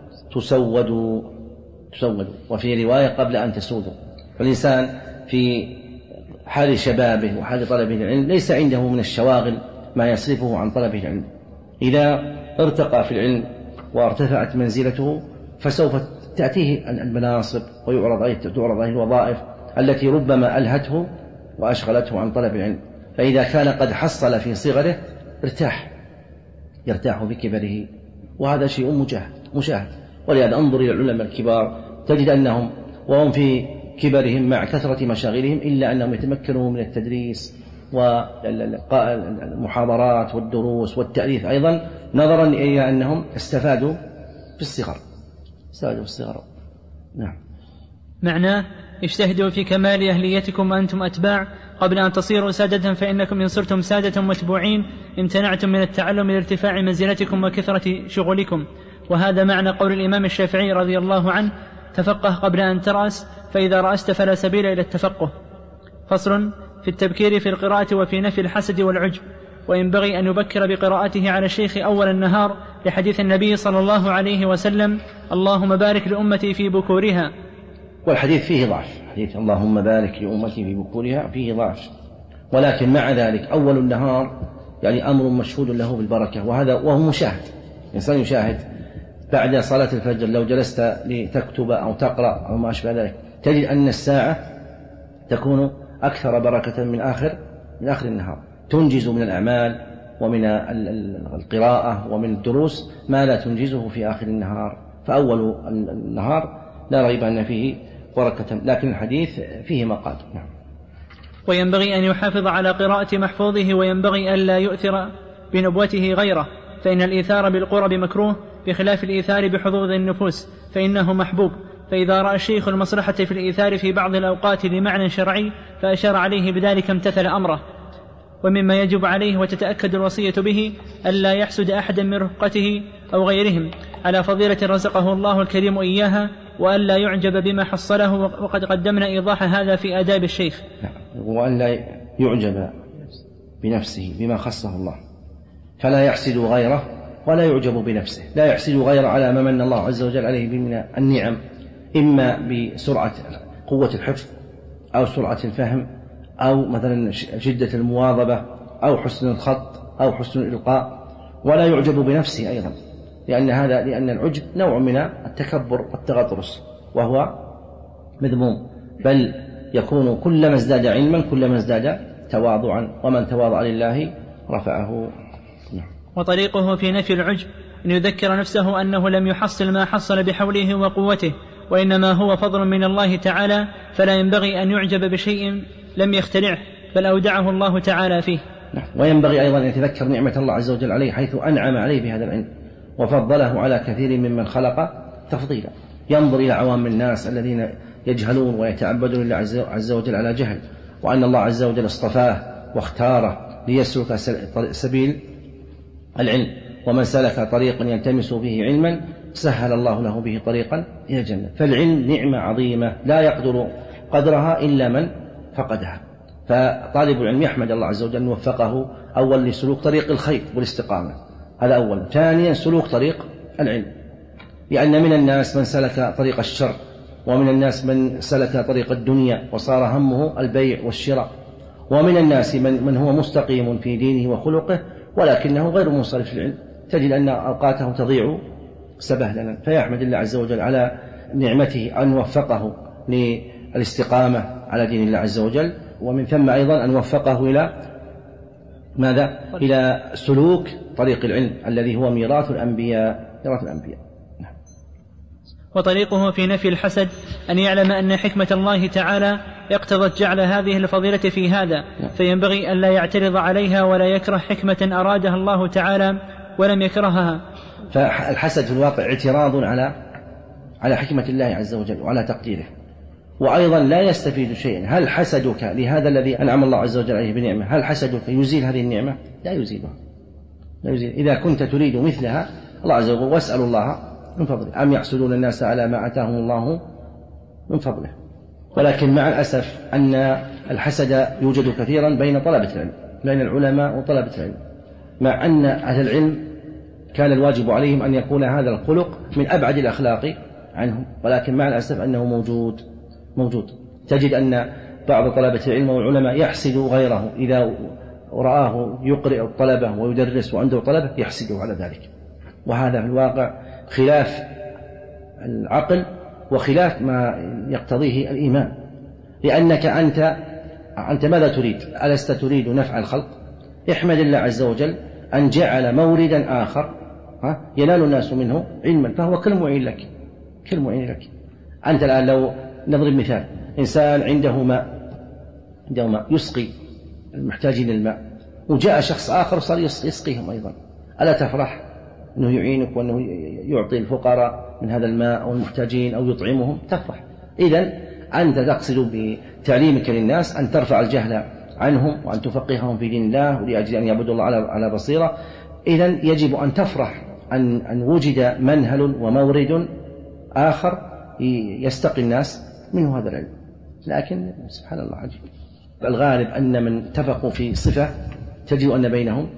[SPEAKER 3] تسودوا تسودوا وفي رواية قبل أن تسودوا. فالإنسان في حال شبابه وحال طلبه العلم ليس عنده من الشواغل ما يصرفه عن طلبه العلم. إذا ارتقى في العلم وارتفعت منزلته فسوف تأتيه المناصب ويعرض عليه الوظائف التي ربما ألهته وأشغلته عن طلب العلم. فإذا كان قد حصل في صغره ارتاح، يرتاح في كبره، وهذا شيء مجاهد مشاهد. ولهذا انظر إلى العلماء الكبار تجد أنهم وهم في كبرهم مع كثرة مشاغلهم إلا أنهم يتمكنوا من التدريس والمحاضرات والدروس والتأليف أيضا، نظرا إلى أنهم استفادوا في الصغر استفادوا في الصغر. نعم.
[SPEAKER 5] معناه اجتهدوا في كمال أهليتكم وأنتم أتباع قبل أن تصيروا سادة، فإنكم إن صرتم سادة متبوعين امتنعتم من التعلم لارتفاع منزلتكم وكثرة شغلكم. وهذا معنى قول الإمام الشافعي رضي الله عنه تفقه قبل أن ترأس، فإذا رأست فلا سبيل إلى التفقه. فصل في التبكير في القراءة وفي نفي الحسد والعجب. وينبغي أن يبكر بقراءته على الشيخ أول النهار لحديث النبي صلى الله عليه وسلم اللهم بارك لأمتي في بكورها.
[SPEAKER 3] والحديث فيه ضعف، حديث اللهم بارك لأمتي في بكورها فيه ضعف، ولكن مع ذلك أول النهار يعني أمر مشهود له بالبركة، وهذا وهو مشاهد. الإنسان يشاهد بعد صلاة الفجر لو جلست لتكتب أو تقرأ أو ما أشبه ذلك تجد أن الساعة تكون أكثر بركة من آخر من آخر النهار، تنجز من الأعمال ومن القراءة ومن الدروس ما لا تنجزه في آخر النهار. فأول النهار لا ريب أن فيه بركة، لكن الحديث فيه مقال. نعم.
[SPEAKER 5] وينبغي أن يحافظ على قراءة محفوظه، وينبغي أن لا يؤثر بنبوته غيره، فإن الإيثار بالقرب مكروه بخلاف الإيثار بحظوظ النفوس فإنه محبوب. فإذا رأى الشيخ المصلحة في الإيثار في بعض الأوقات لمعنى شرعي فأشار عليه بذلك امتثل أمره. ومما يجب عليه وتتأكد الوصية به ألا يحسد أحدا من رفقته أو غيرهم على فضيلة رزقه الله الكريم إياها، وأن لا يعجب بما حصله، وقد قدمنا إيضاح هذا في آداب الشيخ.
[SPEAKER 3] وأن لا يعجب بنفسه بما خصه الله، فلا يحسد غيره ولا يعجب بنفسه، لا يحسد غيره على ما من الله عز وجل عليه من النعم، إما بسرعة قوة الحفظ أو سرعة الفهم أو مثلا شدة المواظبة أو حسن الخط أو حسن الإلقاء، ولا يعجب بنفسه أيضا، لأن هذا لأن العجب نوع من التكبر والتغطرس وهو مذموم، بل يكون كلما ازداد علما كلما ازداد تواضعا، ومن تواضع لله رفعه.
[SPEAKER 5] وطريقه في نفي العجب أن يذكر نفسه أنه لم يحصل ما حصل بحوله وقوته، وإنما هو فضل من الله تعالى، فلا ينبغي أن يعجب بشيء لم يخترعه بل أودعه الله تعالى فيه.
[SPEAKER 3] وينبغي أيضا أن يتذكر نعمة الله عز وجل عليه حيث أنعم عليه بهذا العلم وفضله على كثير ممن خلق تفضيلا. ينظر إلى عوام الناس الذين يجهلون ويتعبدون لله عز وجل على جهل، وأن الله عز وجل اصطفاه واختاره ليسلك سبيل العلم، ومن سلك طريقا يلتمس فيه علما سهل الله له به طريقا إلى الجنة. فالعلم نعمة عظيمة لا يقدر قدرها إلا من فقدها، فطالب العلم يحمد الله عز وجل أن وفقه أول لسلوك طريق الخير والاستقامة، هذا أولا. ثانيا سلوك طريق العلم، لأن من الناس من سلك طريق الشر، ومن الناس من سلك طريق الدنيا وصار همه البيع والشراء، ومن الناس من, من هو مستقيم في دينه وخلقه ولكنه غير منصرف للعلم، تجد أن أوقاته تضيع سبهللا. فيحمد الله عز وجل على نعمته أن وفقه للاستقامة على دين الله عز وجل، ومن ثم أيضا أن وفقه إلى ماذا؟ إلى سلوك طريق العلم الذي هو ميراث الأنبياء ميراث الأنبياء.
[SPEAKER 5] وطريقه في نفي الحسد أن يعلم أن حكمة الله تعالى اقتضت جعل هذه الفضيلة في هذا، فينبغي أن لا يعترض عليها ولا يكره حكمة أرادها الله تعالى ولم يكرهها.
[SPEAKER 3] فالحسد في الواقع اعتراض على على حكمة الله عز وجل وعلى تقديره، وأيضا لا يستفيد شيئا. هل حسدك لهذا الذي أنعم الله عز وجل عليه بنعمة، هل حسدك يزيل هذه النعمة؟ لا يزيلها، لا يزيل. إذا كنت تريد مثلها الله عز وجل واسأل الله من فضله، أم يحسدون الناس على ما آتاهم الله من فضله. ولكن مع الأسف أن الحسد يوجد كثيرا بين طلبة العلم، بين العلماء وطلبة العلم، مع أن أهل العلم كان الواجب عليهم أن يكون هذا الخلق من أبعد الأخلاق عنهم، ولكن مع الأسف أنه موجود موجود تجد أن بعض طلبة العلم والعلماء يحسد غيره إذا رآه يقرئ الطلبة ويدرس وعنده طلبة يحسده على ذلك، وهذا في الواقع خلاف العقل وخلاف ما يقتضيه الإيمان. لأنك أنت أنت ماذا تريد؟ ألست تريد نفع الخلق؟ احمد الله عز وجل أن جعل موردا آخر ينال الناس منه علما، فهو كالمعين لك كالمعين لك. أنت الآن لو نضرب مثال، إنسان عنده ماء عنده ماء يسقي المحتاجين للماء، وجاء شخص آخر صار يسقيهم أيضا، ألا تفرح أنه يعينك وأنه يعطي الفقراء من هذا الماء أو المحتاجين أو يطعمهم؟ تفرح. إذن أنت تقصد بتعليمك للناس أن ترفع الجهل عنهم وأن تفقههم في دين الله ولأجل أن يعبدوا الله على بصيرة. إذن يجب أن تفرح أن, أن وجد منهل ومورد آخر يستقي الناس منه هذا العلم. لكن سبحان الله عجيب، الغالب أن من اتفقوا في صفة تجد أن بينهم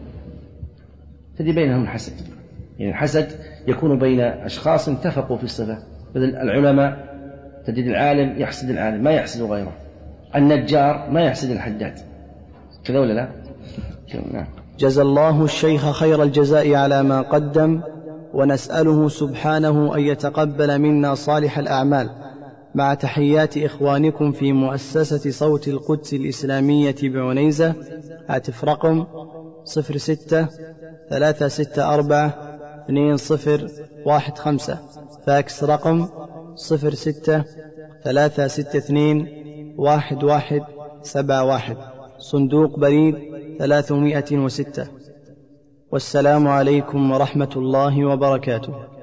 [SPEAKER 3] تجد بينهم الحسد، يعني الحسد يكون بين أشخاص اتفقوا في الصفة. مثل العلماء تجد العالم يحسد العالم ما يحسد غيره، النجار ما يحسد الحداد، كذا ولا لا؟ نعم.
[SPEAKER 1] جزى الله الشيخ خير الجزاء على ما قدم، ونسأله سبحانه أن يتقبل منا صالح الأعمال، مع تحيات إخوانكم في مؤسسة صوت القدس الإسلامية بعنيزة. هاتف رقم صفر ستة ثلاثة ستة أربعة اثنين صفر واحد خمسة، فاكس رقم صفر ستة ثلاثة ستة اثنين واحد واحد سبعة واحد، صندوق بريد ثلاثمائة وستة. والسلام عليكم ورحمة الله وبركاته.